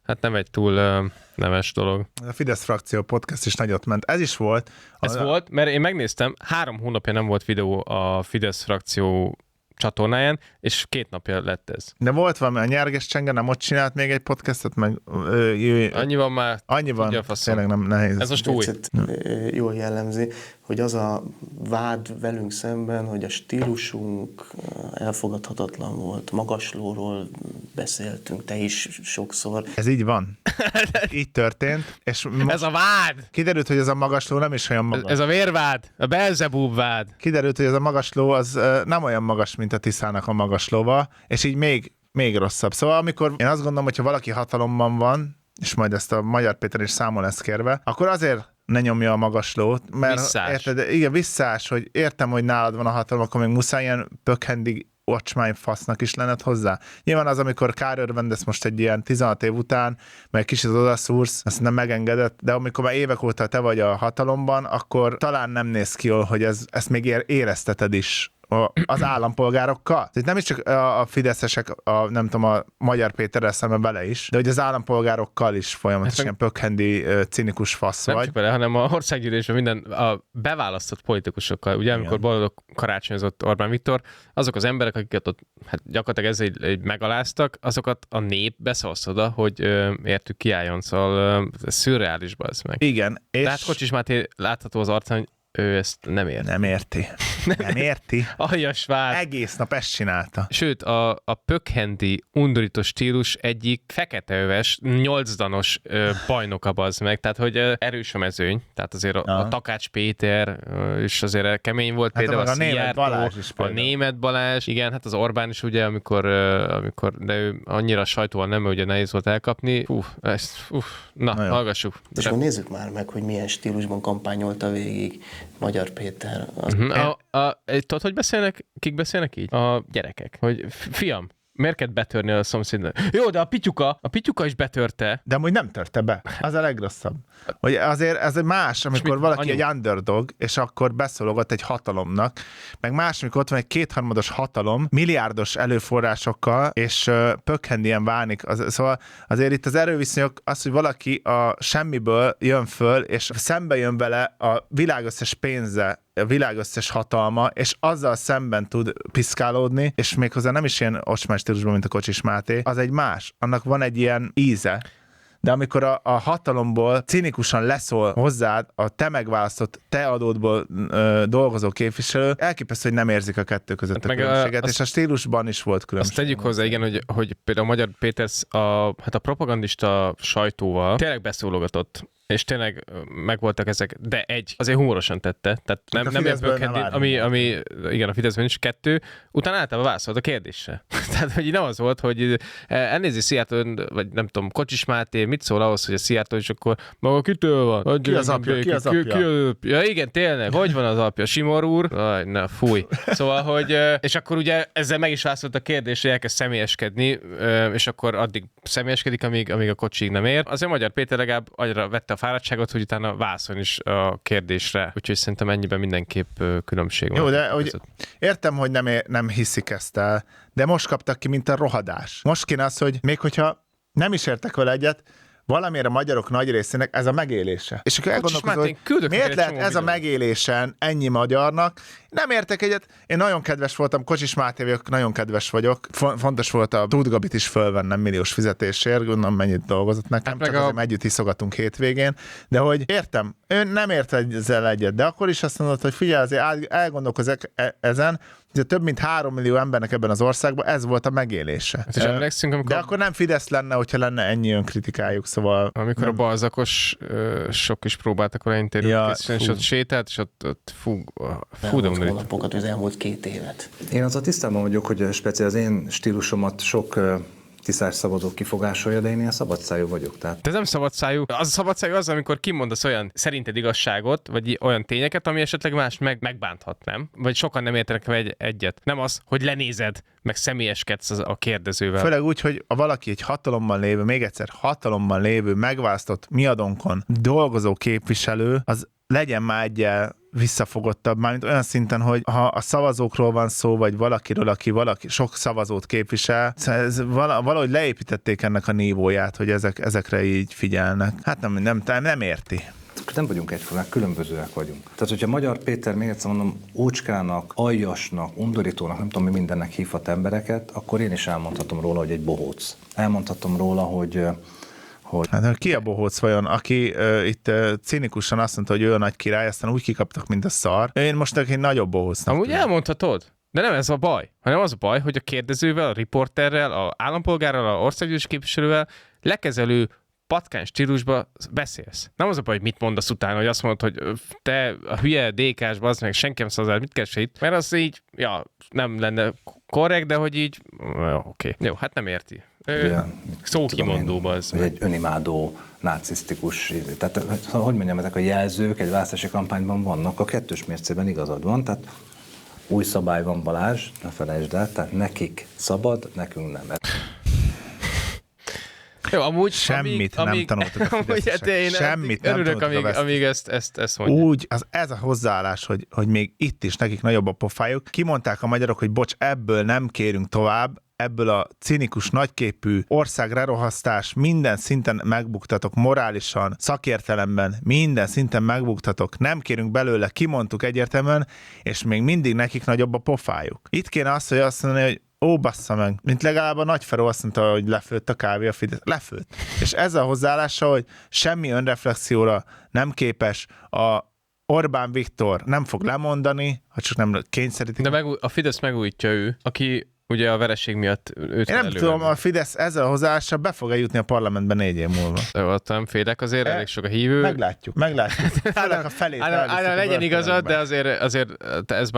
Hát nem egy túl nemes dolog. A Fidesz frakció podcast is nagyot ment. Ez is volt. Ez volt, mert én megnéztem, 3 hónapja nem volt videó a Fidesz frakció csatornáján, és 2 napja lett ez. De volt valami, a Nyerges Csenge nem ott csinált még egy podcastot, meg Annyi van már. annyi van, tényleg nem nehéz. Ez most új. Jól jellemzi, hogy az a vád velünk szemben, hogy a stílusunk elfogadhatatlan volt, magaslóról beszéltünk, te is sokszor. Ez így van. Így történt. És Ez a vád! kiderült, hogy ez a magasló nem is olyan magas. Ez a vérvád, a Beelzebub vád. Kiderült, hogy ez a magasló az nem olyan magas, mint a Tiszának a magaslóva, és így még rosszabb. Szóval amikor én azt gondolom, hogyha valaki hatalomban van, és majd ezt a Magyar Péter is számon lesz kérve, akkor azért ne nyomja a magaslót, mert Visszás. érted, igen, visszás, hogy értem, hogy nálad van a hatalom, akkor még muszáj ilyen pökhendi ocsmány fasznak is lenned hozzá. Nyilván az, amikor Kárörvendesz most egy ilyen 16 év után, meg kicsit odaszúrsz, azt nem megengedett, de amikor már évek óta te vagy a hatalomban, akkor talán nem néz ki jól, hogy ezt még érezteted is az állampolgárokkal. Tehát nem is csak a fideszesek, nem tudom, a Magyar Péterrel szemben bele is, de hogy az állampolgárokkal is folyamatosan ilyen pökhendi, cinikus fasz Nem vagy. csak vele, hanem a országgyűlésben minden a beválasztott politikusokkal. Ugye, amikor boldog karácsonyozott Orbán Viktor, azok az emberek, akiket ott gyakorlatilag ezzel így megaláztak, azokat a nép beszavazt oda, hogy értük kiálljon. Szóval ez szürreális, bazd meg. Igen. És Tehát Kocsis Máté látható az arcán, hogy ő ezt nem ért. nem érti. Nem érti. Aljas vád. Egész nap ezt csinálta. Sőt, a pökhendi, undorító stílus egyik feketeöves, 8-danos bajnoka bazd meg, tehát hogy erős a mezőny, tehát azért a Takács Péter is azért kemény volt, Hát például a német Szijjártó, Balázs is a például. német Balázs, igen, hát az Orbán is ugye, amikor de ő annyira sajtóval nem, ugye nehéz volt elkapni. Na, hallgassuk. És akkor nézzük már meg, hogy milyen stílusban kampányolta végig Magyar Péter. Tudod, hogy beszélnek? Kik beszélnek így? A gyerekek. Hogy fiam, miért kell betörni a szomszédnak? Jó, de a pityuka is betörte. De amúgy nem törte be. Az a legrosszabb. Hogy azért ez egy más, amikor valaki egy underdog, és akkor beszólogat egy hatalomnak, meg más, amikor ott van egy 2/3 hatalom, milliárdos előforrásokkal, és pökhendien válik. Szóval azért itt az erőviszonyok, az, hogy valaki a semmiből jön föl, és szembe jön vele a világ összes pénze, a világ összes hatalma, és azzal szemben tud piszkálódni, és méghozzá nem is ilyen ocsmás stílusban, mint a Kocsis Máté, az egy más. Annak van egy ilyen íze. De amikor a hatalomból cinikusan leszól hozzád a te megválasztott, te adódból dolgozó képviselő, elképesztő, hogy nem érzik a kettő között a különbséget, és a stílusban is volt különbség. Azt tegyük hozzá, igen, hogy például a Magyar Péter a propagandista sajtóval tényleg beszólogatott, és tényleg megvoltak ezek, de azért humorosan tette, tehát nem ilyen pökhendi, ami igen, a Fideszben is 2, utána általában válaszolt a kérdésre. Tehát, hogy nem az volt, hogy elnézi Szijjártó, vagy nem tudom, Kocsis Máté, mit szól ahhoz, hogy a Szijjártó is akkor maga kitől van? Ki az apja? Ki az apja? Ja, igen, tényleg, hogy van az apja? Simor úr? Na, fúj. Szóval, hogy, és akkor ugye ezzel meg is válaszolt a kérdésre, elkezd személyeskedni, és akkor addig személyeskedik, amíg a Kocsig nem ér. Azért Magyar Péter legalább annyira vette a fáradtságot, hogy utána válaszolni is a kérdésre. Úgyhogy szerintem ennyiben mindenképp különbség van. Jó, de hogy értem, hogy nem hiszik ezt el, de most kaptak ki, mint a rohadás. Most kéne az, hogy még hogyha nem is értek vele egyet, valamiért a magyarok nagy részének ez a megélése. És akkor elgondolkozom, hogy miért lehet ez a megélésen ennyi magyarnak? Nem értek egyet. Én nagyon kedves voltam, Kocsis Máté vagyok, nagyon kedves vagyok. Fontos volt a Tóth Gabit is fölvennem milliós fizetésért, gondolom mennyit dolgozott nekem, csak azért együtt iszogatunk hétvégén. De hogy értem, ő nem ért ezzel egyet, de akkor is azt mondod, hogy figyelj, azért elgondolkozok ezen, hogy több mint 3 millió embernek ebben az országban ez volt a megélése. De akkor nem Fidesz lenne, hogyha lenne ennyi önkritikájuk, szóval... Amikor a balzakos sok is próbáltak olyan interjút készíteni, és ott sétált, és ott fú de undorít. Hónapokat, az elmúlt 2 évet. Én azzal tisztában vagyok, hogy speciál az én stílusomat sok tisztás szabadok kifogásolja, de én ilyen szabadszájú vagyok. Tehát. De ez nem szabadszájú. Az a szabadszájú az, amikor kimondasz olyan szerinted igazságot, vagy olyan tényeket, ami esetleg más megbánthat, nem? Vagy sokan nem értenek vele egyet. Nem az, hogy lenézed, meg személyeskedsz a kérdezővel. Főleg úgy, hogy valaki egy hatalomban lévő, még egyszer megválasztott miadonkon dolgozó képviselő, az legyen már egyel visszafogottabb, mármint olyan szinten, hogy ha a szavazókról van szó, vagy valakiről, aki sok szavazót képvisel, ez valahogy leépítették ennek a nívóját, hogy ezekre így figyelnek. Hát nem érti. Nem vagyunk egyformák, különbözőek vagyunk. Tehát, hogyha Magyar Péter, még egyszer mondom, ócskának, aljasnak, undorítónak, nem tudom, mi mindennek hívhat embereket, akkor én is elmondhatom róla, hogy egy bohóc. Elmondhatom róla, hogy Hát ki a bohóc vajon, aki itt cinikusan azt mondta, hogy ő a nagy király, aztán úgy kikaptak, mint a szar. Én most egy nagyobb bohócnak. Amúgy elmondhatod. De nem ez a baj, hanem az a baj, hogy a kérdezővel, a riporterrel, a állampolgárral, a országgyűlési képviselővel lekezelő patkány stílusba beszélsz. Nem az a baj, hogy mit mondasz utána, hogy azt mondod, hogy te a hülye DK-s, bazd meg, senki nem szavazál, mit keresel itt, mert az így, nem lenne korrekt, de hogy így, oké. Jó, hát nem érti. Szókimondóba az. Egy önimádó, narcisztikus, tehát hogy mondjam, ezek a jelzők egy választási kampányban vannak, a kettős mércében igazad van, tehát új szabály van, Balázs, ne felejtsd el, tehát nekik szabad, nekünk nem. Jó, amúgy semmit nem tanultak a fideszesek. Semmit nem örülök, amíg ezt mondja. Úgy, ez a hozzáállás, hogy még itt is nekik nagyobb a pofájuk. Kimondták a magyarok, hogy bocs, ebből nem kérünk tovább, ebből a cinikus, nagyképű országrerohasztás, minden szinten megbuktatok, morálisan, szakértelemben, minden szinten megbuktatok, nem kérünk belőle, kimondtuk egyértelműen, és még mindig nekik nagyobb a pofájuk. Itt kéne azt mondani, hogy bassza meg, mint legalább a Nagyferó azt mondta, hogy lefőtt a kávé a Fidesz. Lefőtt. És ezzel a hozzáállása, hogy semmi önreflexióra nem képes, a Orbán Viktor nem fog lemondani, ha csak nem kényszerítik. De a Fidesz megújítja ő, aki ugye a vereség miatt őt én nem tudom, a Fidesz ezzel a hozzáállással be fog jutni a parlamentben 4 év múlva. Ott nem félek azért, elég sok a hívő. Meglátjuk. Főleg a felét. Legyen igazad, de azért ez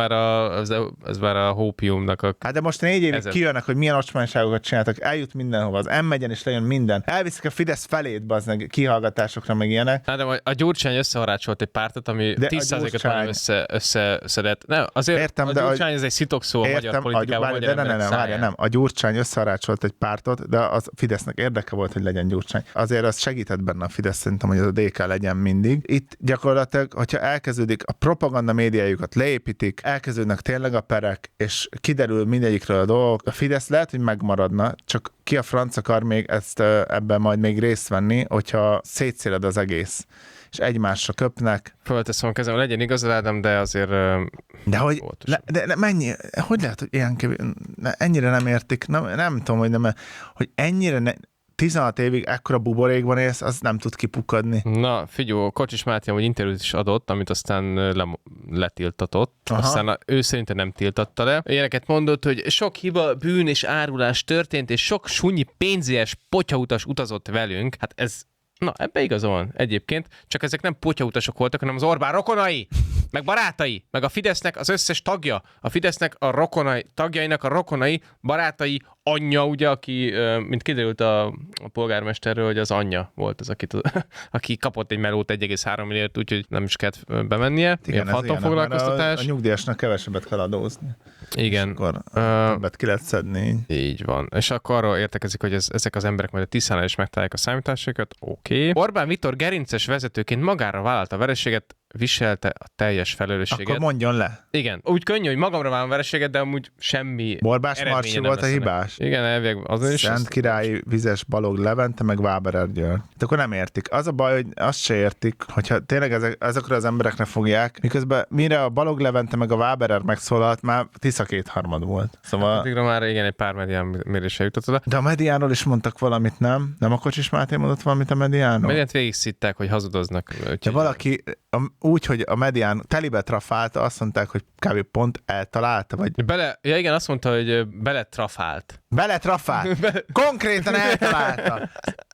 már a hópiumnak a... Hát de most 4 évig kijönnek, hogy milyen ocsmányságokat csináltak, eljut mindenhova, az M-megyen is legyen minden. Elviszik a Fidesz felét, bazd kihallgatásokra, meg ilyenek. Hát de a Gyurcsány összeharácsolt egy pártot, ami 10%-ot van összeszedett. Nem, azért értem, a Gyurcsány ez egy szitokszó a magyar politikában. Nem, a Gyurcsány összeharácsolt egy pártot, de az Fidesznek érdeke volt, hogy legyen Gyurcsány. Azért az segített benne a Fidesz, szerintem, hogy az a DK legyen mindig. Itt gyakorlatilag, hogyha elkezdődik a propaganda médiájukat leépítik, elkezdődnek tényleg a perek, és kiderül mindegyikről a dolgok, a Fidesz lehet, hogy megmaradna, csak ki a franc akar még ezt ebben majd még részt venni, hogyha szétszéled az egész és egymásra köpnek. Fölteszem a kezem, legyen igazad, Ádám, de azért... De hogy mennyi, hogy lehet, hogy ilyen ennyire nem értik, nem tudom, hogy ennyire 16 évig ekkora buborékban élsz, az nem tud kipukkadni. Na, figyelj, Kocsis Máté amúgy interjút is adott, amit aztán letiltatott. Aha. Aztán ő szerintem nem tiltatta le. Ilyeneket mondott, hogy sok hiba, bűn és árulás történt, és sok sunyi pénzélyes potyautas utazott velünk. Hát ez... Na, ebbe igaza van egyébként, csak ezek nem potyautasok voltak, hanem az Orbán rokonai, meg barátai, meg a Fidesznek az összes tagja, a Fidesznek a rokonai, tagjainak a rokonai, barátai, anyja, ugye, aki, mint kiderült a polgármesterről, hogy az anyja volt az, aki kapott egy melót 1,3 milliárd, úgyhogy nem is kellett bemennie. Igen, ilyen fantomfoglalkoztatás. A nyugdíjasnak kevesebbet kell adózni. Igen. És akkor többet ki lehet szedni. Így van. És akkor arról értekezik, hogy ezek az emberek majd a Tiszánál is megtalálják a számításokat. Oké. Orbán Viktor gerinces vezetőként magára vállalta a vereséget, viselte a teljes felelősséget. Akkor mondjon le. Igen. Úgy könnyű, hogy magamra vállalom vereséget, de amúgy semmi Borbás Marci volt a hibás? Igen, elvileg az is. Szent Királyi, Vizes Balog Levente, meg Váberer György. De akkor nem értik. Az a baj, hogy azt se értik, hogyha tényleg ezekre az emberekre fogják, miközben mire a Balog Levente meg a Váberer megszólalt, már Tisza 2/3 volt. Szóval... Addigra már igen, egy pár medián mérésre jutott oda. De a mediánról is mondtak valamit, nem? Nem a Kocsis Máté mondott valamit a mediánról? Mediánt végig szitták, hogy hazudoznak. De valaki úgy, hogy a medián telibe trafálta, azt mondták, hogy kb. Pont eltalálta, vagy... Ja igen, azt mondta, hogy beletrafált. Beletrafált. Konkrétan eltalálta.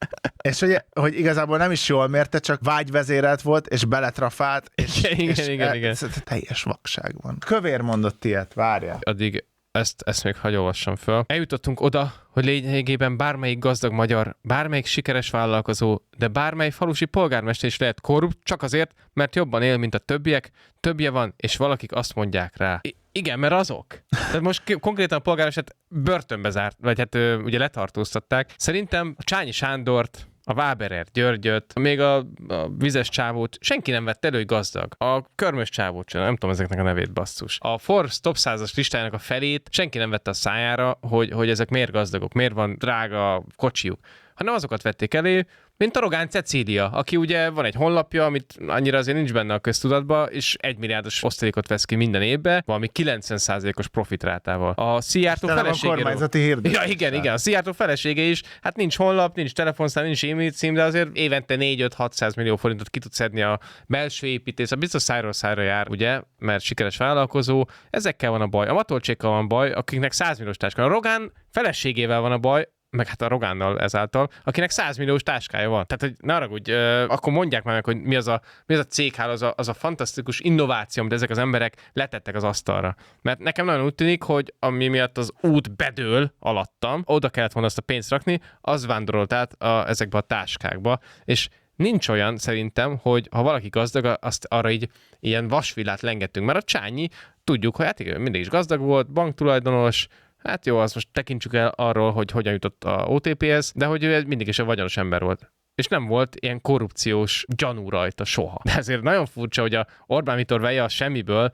És hogy igazából nem is jól mérte, csak vágyvezérelt volt, és beletrafált, és igen. Teljes vakság van. Kövér mondott ilyet, várjál. Addig ezt még hagy olvassam föl. Eljutottunk oda, hogy lényegében bármelyik gazdag magyar, bármelyik sikeres vállalkozó, de bármely falusi polgármester is lehet korrupt, csak azért, mert jobban él, mint a többiek, többje van, és valakik azt mondják rá. Igen, mert azok. Tehát most konkrétan a polgármestert börtönbe zárt, vagy hát ugye letartóztatták. Szerintem a Csányi Sándort a Waberer Györgyöt, még a vizes csávót senki nem vett elő, hogy gazdag. A körmös csávót sem, nem tudom ezeknek a nevét, basszus. A Forbes Top 100-as listájának a felét senki nem vette a szájára, hogy ezek miért gazdagok, miért van drága kocsijuk, hanem azokat vették elő, mint a Rogán Cecília, aki ugye van egy honlapja, amit annyira azért nincs benne a köztudatba, és 1 milliárdos osztalékot vesz ki minden évben, valami 90%-os profitrátával. A Szijjártó felesége. Kormányzati hirdetés. Ja, igen. A Szijjártó felesége is, hát nincs honlap, nincs telefonszám, nincs e-mail cím, de azért évente 4-5-600 millió forintot ki tud szedni a belső építész. A biztos szájról szájra jár, ugye, mert sikeres vállalkozó. Ezekkel van a baj. A Matolcsékkal van baj, akiknek 100 milliós táskája. A Rogán feleségével van a baj, meg hát a Rogánnal ezáltal, akinek 100 milliós táskája van. Tehát, hogy ne haragudj, akkor mondják már meg, hogy mi az a céghál, az a fantasztikus innováció, amit ezek az emberek letettek az asztalra. Mert nekem nagyon úgy tűnik, hogy ami miatt az út bedől alattam, oda kellett volna azt a pénzt rakni, az vándorolt át ezekbe a táskákba, és nincs olyan szerintem, hogy ha valaki gazdag, azt arra így ilyen vasvillát lengettünk. Mert a Csányi, tudjuk, hogy hát igen, mindig is gazdag volt, banktulajdonos, hát jó, azt most tekintsük el arról, hogy hogyan jutott a OTP-hez, de hogy ő mindig is egy vagyonos ember volt. És nem volt ilyen korrupciós gyanú rajta soha. De ezért nagyon furcsa, hogy a Orbán Viktor veje a semmiből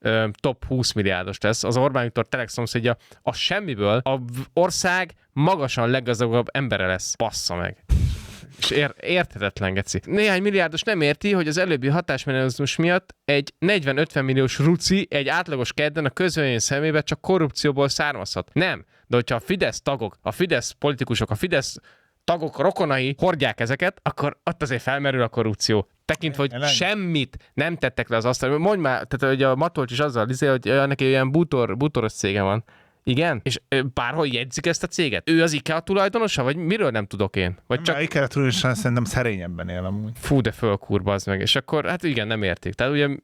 top 20 milliárdos lesz. Az Orbán Viktor Telex szomszédja a semmiből a ország magasan leggazdagabb embere lesz. Bassza meg. És érthetetlen, geci. Néhány milliárdos nem érti, hogy az előbbi hatásmechanizmus miatt egy 40-50 milliós ruci egy átlagos kedden a közvélemény szemébe csak korrupcióból származhat. Nem. De hogyha a Fidesz tagok, a Fidesz politikusok, a Fidesz tagok rokonai hordják ezeket, akkor ott azért felmerül a korrupció. Tekintve, hogy semmit nem tettek le az asztalra. Mondj már, tehát hogy a Matolcs is azzal hogy neki ilyen bútoros cége van. Igen? És bárhol jegyzik ezt a céget? Ő az IKEA tulajdonosa? Vagy miről nem tudok én? Vagy csak... IKEA tulajdonosa szerintem szerényebben él amúgy. Fú, de fölkurba az meg. És akkor, hát igen, nem értik. Tehát ugye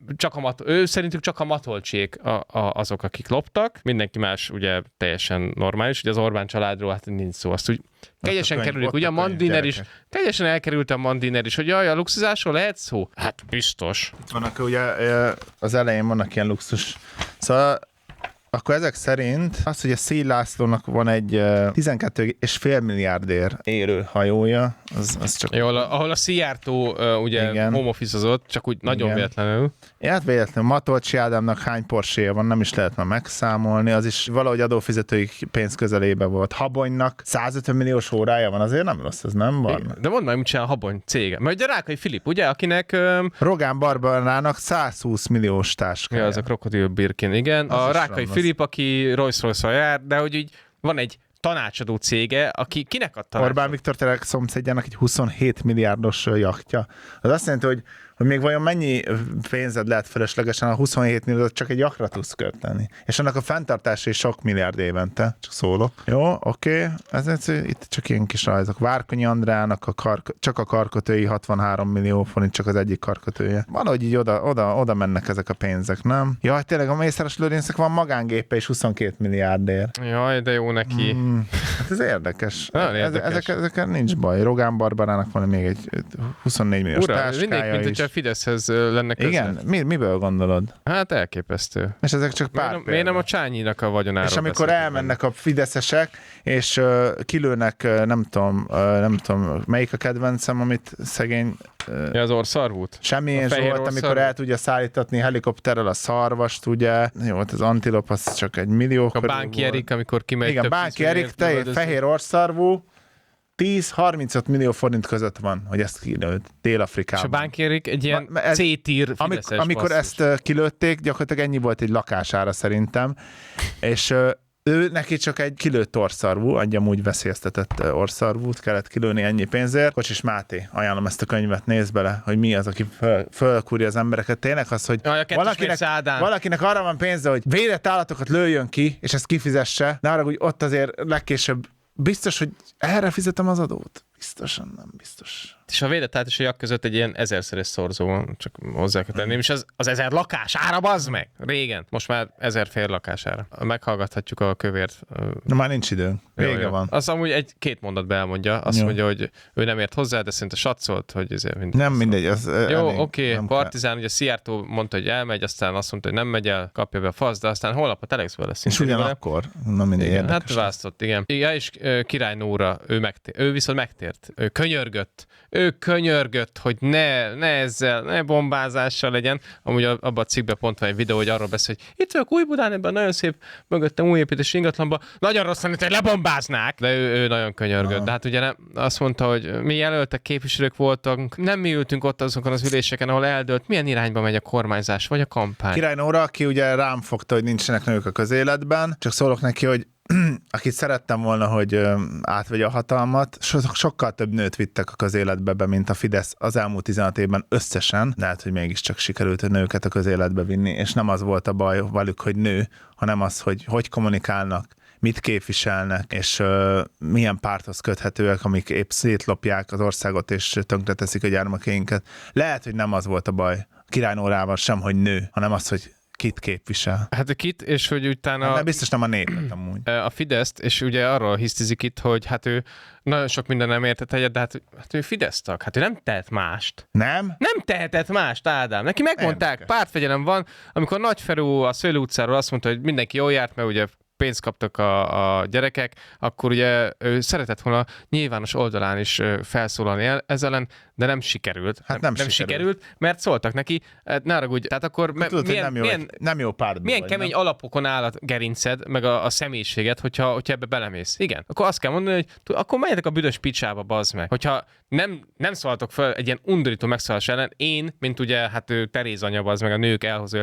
ő szerintük csak a Matolcsék azok, akik loptak. Mindenki más ugye teljesen normális. Ugye az Orbán családról hát nincs szó. Azt úgy kegyesen kerülik. Ugye a Mandiner is, kegyesen elkerült a Mandiner is, hogy jaj, a luxusásról lehet szó? Hát biztos. Itt vannak ugye az elején vannak ilyen luxus. Szóval akkor ezek szerint az, hogy a Széll Lászlónak van egy 12,5 milliárdért érő hajója, az csak... Jó, ahol a Szijjártó ugye home-office-ozott, csak úgy nagyon véletlenül. Hát véletlenül. Matolcsi Ádámnak hány Porsche-ja van, nem is lehet már megszámolni, az is valahogy adófizetői pénz közelébe volt. Habonynak 150 milliós órája van, azért nem rossz, ez nem van. De mondd meg, mit csinál a Habony cége. Mert a Rákai Filip, ugye, akinek... Rogán Barbarának 120 milliós táskája. Ja, az a Krokodil Birkin, igen. Az a Rákai Filip, aki Rolls-Royce-val jár, de hogy így van egy tanácsadó cége, aki kinek ad tanácsot? Orbán Viktor tényleg szomszédjának egy 27 milliárdos jachtja. Az azt jelenti, hogy még vajon mennyi pénzed lehet feleslegesen a 27 milliárdot csak egy jaktra tudsz költeni. És annak a fenntartása is sok milliárd évente, csak szólok. Jó, oké. Ez itt csak ilyen kis rajzok. Várkonyi Andrának csak a karkötői 63 millió forint, csak az egyik karkötője. Valahogy így oda mennek ezek a pénzek, nem? Jaj, tényleg a Mészáros Lőrincnek van magángépe is 22 milliárdért. Jaj, de jó neki. Hát ez érdekes. Ezekkel nincs baj. Rogán Barbarának van még egy 24 milliós táskája is. Fideszhez lenne közel. Igen? Miből gondolod? Hát elképesztő. És ezek csak pár miért nem a Csányinak a vagyonáról? És amikor elmennek a fideszesek, és kilőnek, nem tudom, melyik a kedvencem, amit szegény... az orszarvút? Semmilyen Zsolt, amikor el tudja szállítatni helikopterrel a szarvast, ugye. Jó, az antilop, az csak 1 millió körül volt. A Bánki Erik, amikor kimegy. Igen, Bánki Erik, fehér orszarvú, 10-35 millió forint között van, hogy ezt kilőtt Dél-Afrikában. És a Bánki Erik egy ilyen C-tier fideszes amikor ezt kilőtték, gyakorlatilag ennyi volt egy lakására szerintem, és ő neki csak egy kilőtt orszarvú, amúgy veszélyeztetett orszarvút kellett kilőni ennyi pénzért. Kocsis Máté, ajánlom ezt a könyvet, nézd bele, hogy mi az, aki fölkúrja az embereket. Tényleg az, hogy valakinek arra van pénze, hogy védett állatokat lőjön ki, és ezt kifizesse, de arra, hogy ott azért legkésőbb biztos, hogy erre fizetem az adót? Biztosan nem biztos. és a védett át és a jak között egy ilyen 1000-szeres szorzó van, csak hozzá kell tenném, és az 1000 lakására, bazd meg! Régen. Most már 1000 fél lakására. Meghallgathatjuk a kövért. Na már nincs időnk. Vége van. Az amúgy két mondatban elmondja. Azt mondja, hogy ő nem ért hozzá, de szinte satszolt, hogy ezért nem mindegy. Az jó, oké. Partizán, ugye Szijjártó mondta, hogy elmegy, aztán azt mondta, hogy nem megy el, kapja be a fasz, de aztán holnap a Telexből lesz. És ugyanakkor? Na mindegy, érdekes. Hát választott, igen. Ja, és Király Nóra, ő viszont megtért. Ő könyörgött, hogy ne bombázással legyen. Amúgy abban a cikkben pont van egy videó, hogy arról beszél, hogy itt vagyok Újbudán, ebben nagyon szép, mögöttem új építési ingatlanban, nagyon rossz lenne, hogy lebombáznák. De ő nagyon könyörgött. De hát ugye nem, azt mondta, hogy mi jelöltek, képviselők voltunk, nem mi ültünk ott azokon az üléseken, ahol eldőlt, milyen irányba megy a kormányzás, vagy a kampány. Király Nóra, aki ugye rám fogta, hogy nincsenek nők a közéletben, csak szólok neki, hogy akit szerettem volna, hogy átvegye a hatalmat, sokkal több nőt vittek a közéletbe be, mint a Fidesz az elmúlt 16 évben összesen, de hát, hogy mégiscsak sikerült a nőket a közéletbe vinni, és nem az volt a baj velük, hogy nő, hanem az, hogy kommunikálnak, mit képviselnek, és milyen párthoz köthetőek, amik épp szétlopják az országot, és tönkreteszik a gyermekeinket. Lehet, hogy nem az volt a baj Király Nórával sem, hogy nő, hanem az, hogy kit képvisel. Hát kit, és hogy utána... Hát biztos nem a népet amúgy. A Fideszt, és ugye arról hisztizik itt, hogy hát ő nagyon sok minden nem értett egyet, de hát ő Fidesz tag, hát ő nem tehet mást. Nem? Nem tehetett mást, Ádám. Neki megmondták, pártfegyelem van, amikor Nagyferú a Szőlő utcáról azt mondta, hogy mindenki jól járt, mert ugye pénzt kaptak a gyerekek, akkor ugye ő szeretett volna nyilvános oldalán is felszólalni ezzel ellen, de nem sikerült. Hát nem sikerült, mert szóltak neki, ne haragudj, tehát akkor tudod, nem jó pártban milyen vagy, kemény nem? alapokon áll a gerinced, meg a személyiséged, hogyha ebbe belemész. Igen. Akkor azt kell mondani, hogy akkor menjetek a büdös picsába, bazd meg. Hogyha nem szóltok fel egy ilyen undorító megszólás ellen, én, mint ugye, hát ő Teréz anya, bazd meg, a nők elhozója,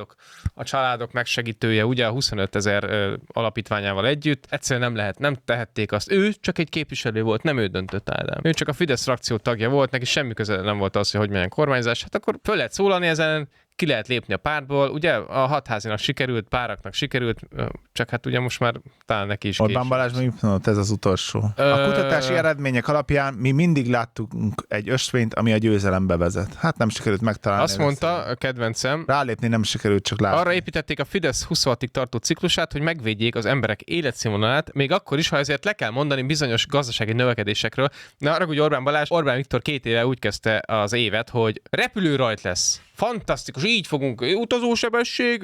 a családok megsegítője, ugye a 25 000 alapítványával együtt, egyszerűen nem tehették azt. Ő csak egy képviselő volt, nem ő döntött, Ádám. Ő csak a Fidesz frakció tagja volt, neki semmi köze nem volt az, hogy milyen kormányzás. Hát akkor föl lehet szólalni ezen, ki lehet lépni a pártból. Ugye a Hatházinak sikerült, páraknak sikerült, csak hát ugye most már talán neki is Orbán Balázs, mi mondott, ez az utolsó. A kutatási eredmények alapján mi mindig láttunk egy ösvényt, ami a győzelembe vezet. Hát nem sikerült megtalálni. Azt mondta a kedvencem. Rálépni nem sikerült, csak látni. Arra építették a Fidesz 26-ig tartó ciklusát, hogy megvédjék az emberek életszínvonalát, még akkor is, ha ezért le kell mondani bizonyos gazdasági növekedésekről. Na arra, hogy Orbán Balázs, Orbán Viktor 2 éve úgy kezdte az évet, hogy repülőrajt lesz. Fantasztikus, így fogunk, utazósebesség,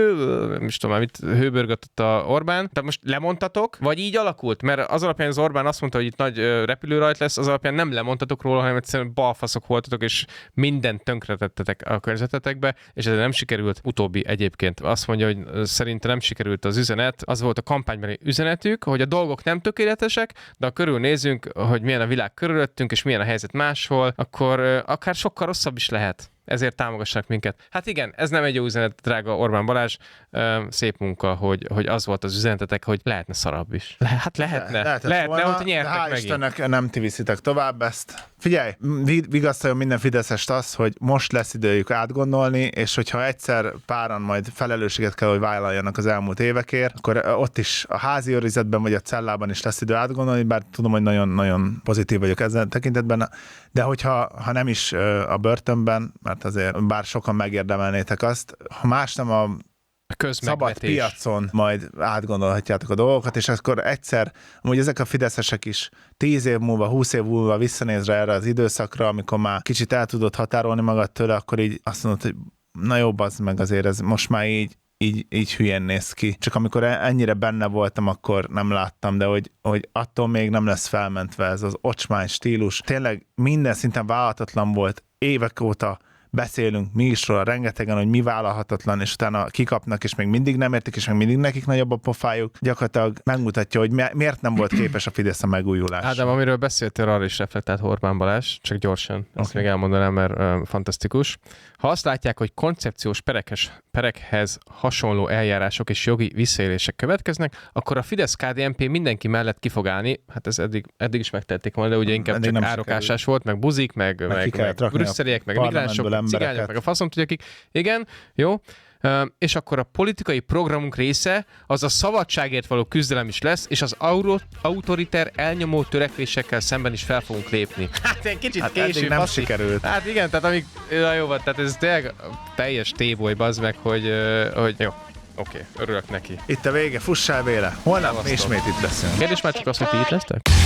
nem is tudom, mit hőbörgött a Orbán. Tehát most lemondtatok, vagy így alakult? Mert az alapján az Orbán azt mondta, hogy itt nagy repülőrajt lesz, az alapján nem lemondtatok róla, hanem egyszerűen balfaszok voltatok, és mindent tönkretettetek a környezetetekbe, és ez nem sikerült. Utóbbi egyébként azt mondja, hogy szerinte nem sikerült az üzenet. Az volt a kampánybeli üzenetük, hogy a dolgok nem tökéletesek, de ha körülnézünk, hogy milyen a világ körülöttünk, és milyen a helyzet máshol, akkor akár sokkal rosszabb is lehet. Ezért támogassanak minket. Hát igen, ez nem egy jó üzenet, drága Orbán Balázs. Szép munka, hogy az volt az üzenetetek, hogy lehetne szarabb is. Hát lehetne, hogy nyertek hál' megint. Istennek nem ti viszitek tovább ezt. Figyelj, vigasztaljon minden fideszest az, hogy most lesz időjük átgondolni, és hogyha egyszer páran majd felelősséget kell, hogy vállaljanak az elmúlt évekért, akkor ott is a házi őrizetben vagy a cellában is lesz idő átgondolni, bár tudom, hogy nagyon-nagyon pozitív vagyok ezzel tekintetben, de hogyha nem is a börtönben, mert azért bár sokan megérdemelnétek azt, ha más nem a szabad piacon majd átgondolhatjátok a dolgokat, és akkor egyszer, amúgy ezek a fideszesek is 10 év múlva, 20 év múlva visszanézre erre az időszakra, amikor már kicsit el tudod határolni magad tőle, akkor így azt mondod, hogy na jobb az meg azért ez most már így hülyén néz ki. Csak amikor ennyire benne voltam, akkor nem láttam, de hogy attól még nem lesz felmentve ez az ocsmány stílus. Tényleg minden szinten vállalhatatlan volt, évek óta beszélünk mi is róla rengetegen, hogy mi vállalhatatlan, és utána kikapnak, és még mindig nem értik, és még mindig nekik nagyobb a pofájuk. Gyakorlatilag megmutatja, hogy miért nem volt képes a Fidesz a megújulásra. Ádám, amiről beszéltél, arra is reflektált Orbán Balázs, csak gyorsan, ezt még elmondanám, mert fantasztikus. Ha azt látják, hogy koncepciós perekhez hasonló eljárások és jogi visszaélések következnek, akkor a Fidesz-KDNP mindenki mellett ki fog állni. Hát ez eddig is megtették volna, de ugye inkább csak árokásás volt, meg buzik, meg brüsszeliek, meg migránsok, cigányok, meg a faszom tudja kik. Igen, jó. És akkor a politikai programunk része az a szabadságért való küzdelem is lesz, és az autoriter elnyomó törekvésekkel szemben is fel fogunk lépni. Hát egy kicsit eddig nem sikerült. Hát igen, tehát amíg... Na jó, tehát ez tényleg teljes téboly, bazd meg, hogy jó. Oké, örülök neki. Itt a vége, fussál Béla. Holnap Szevasztok. ismét itt leszünk. Kérdés már csak az, hogy ti itt lesztek?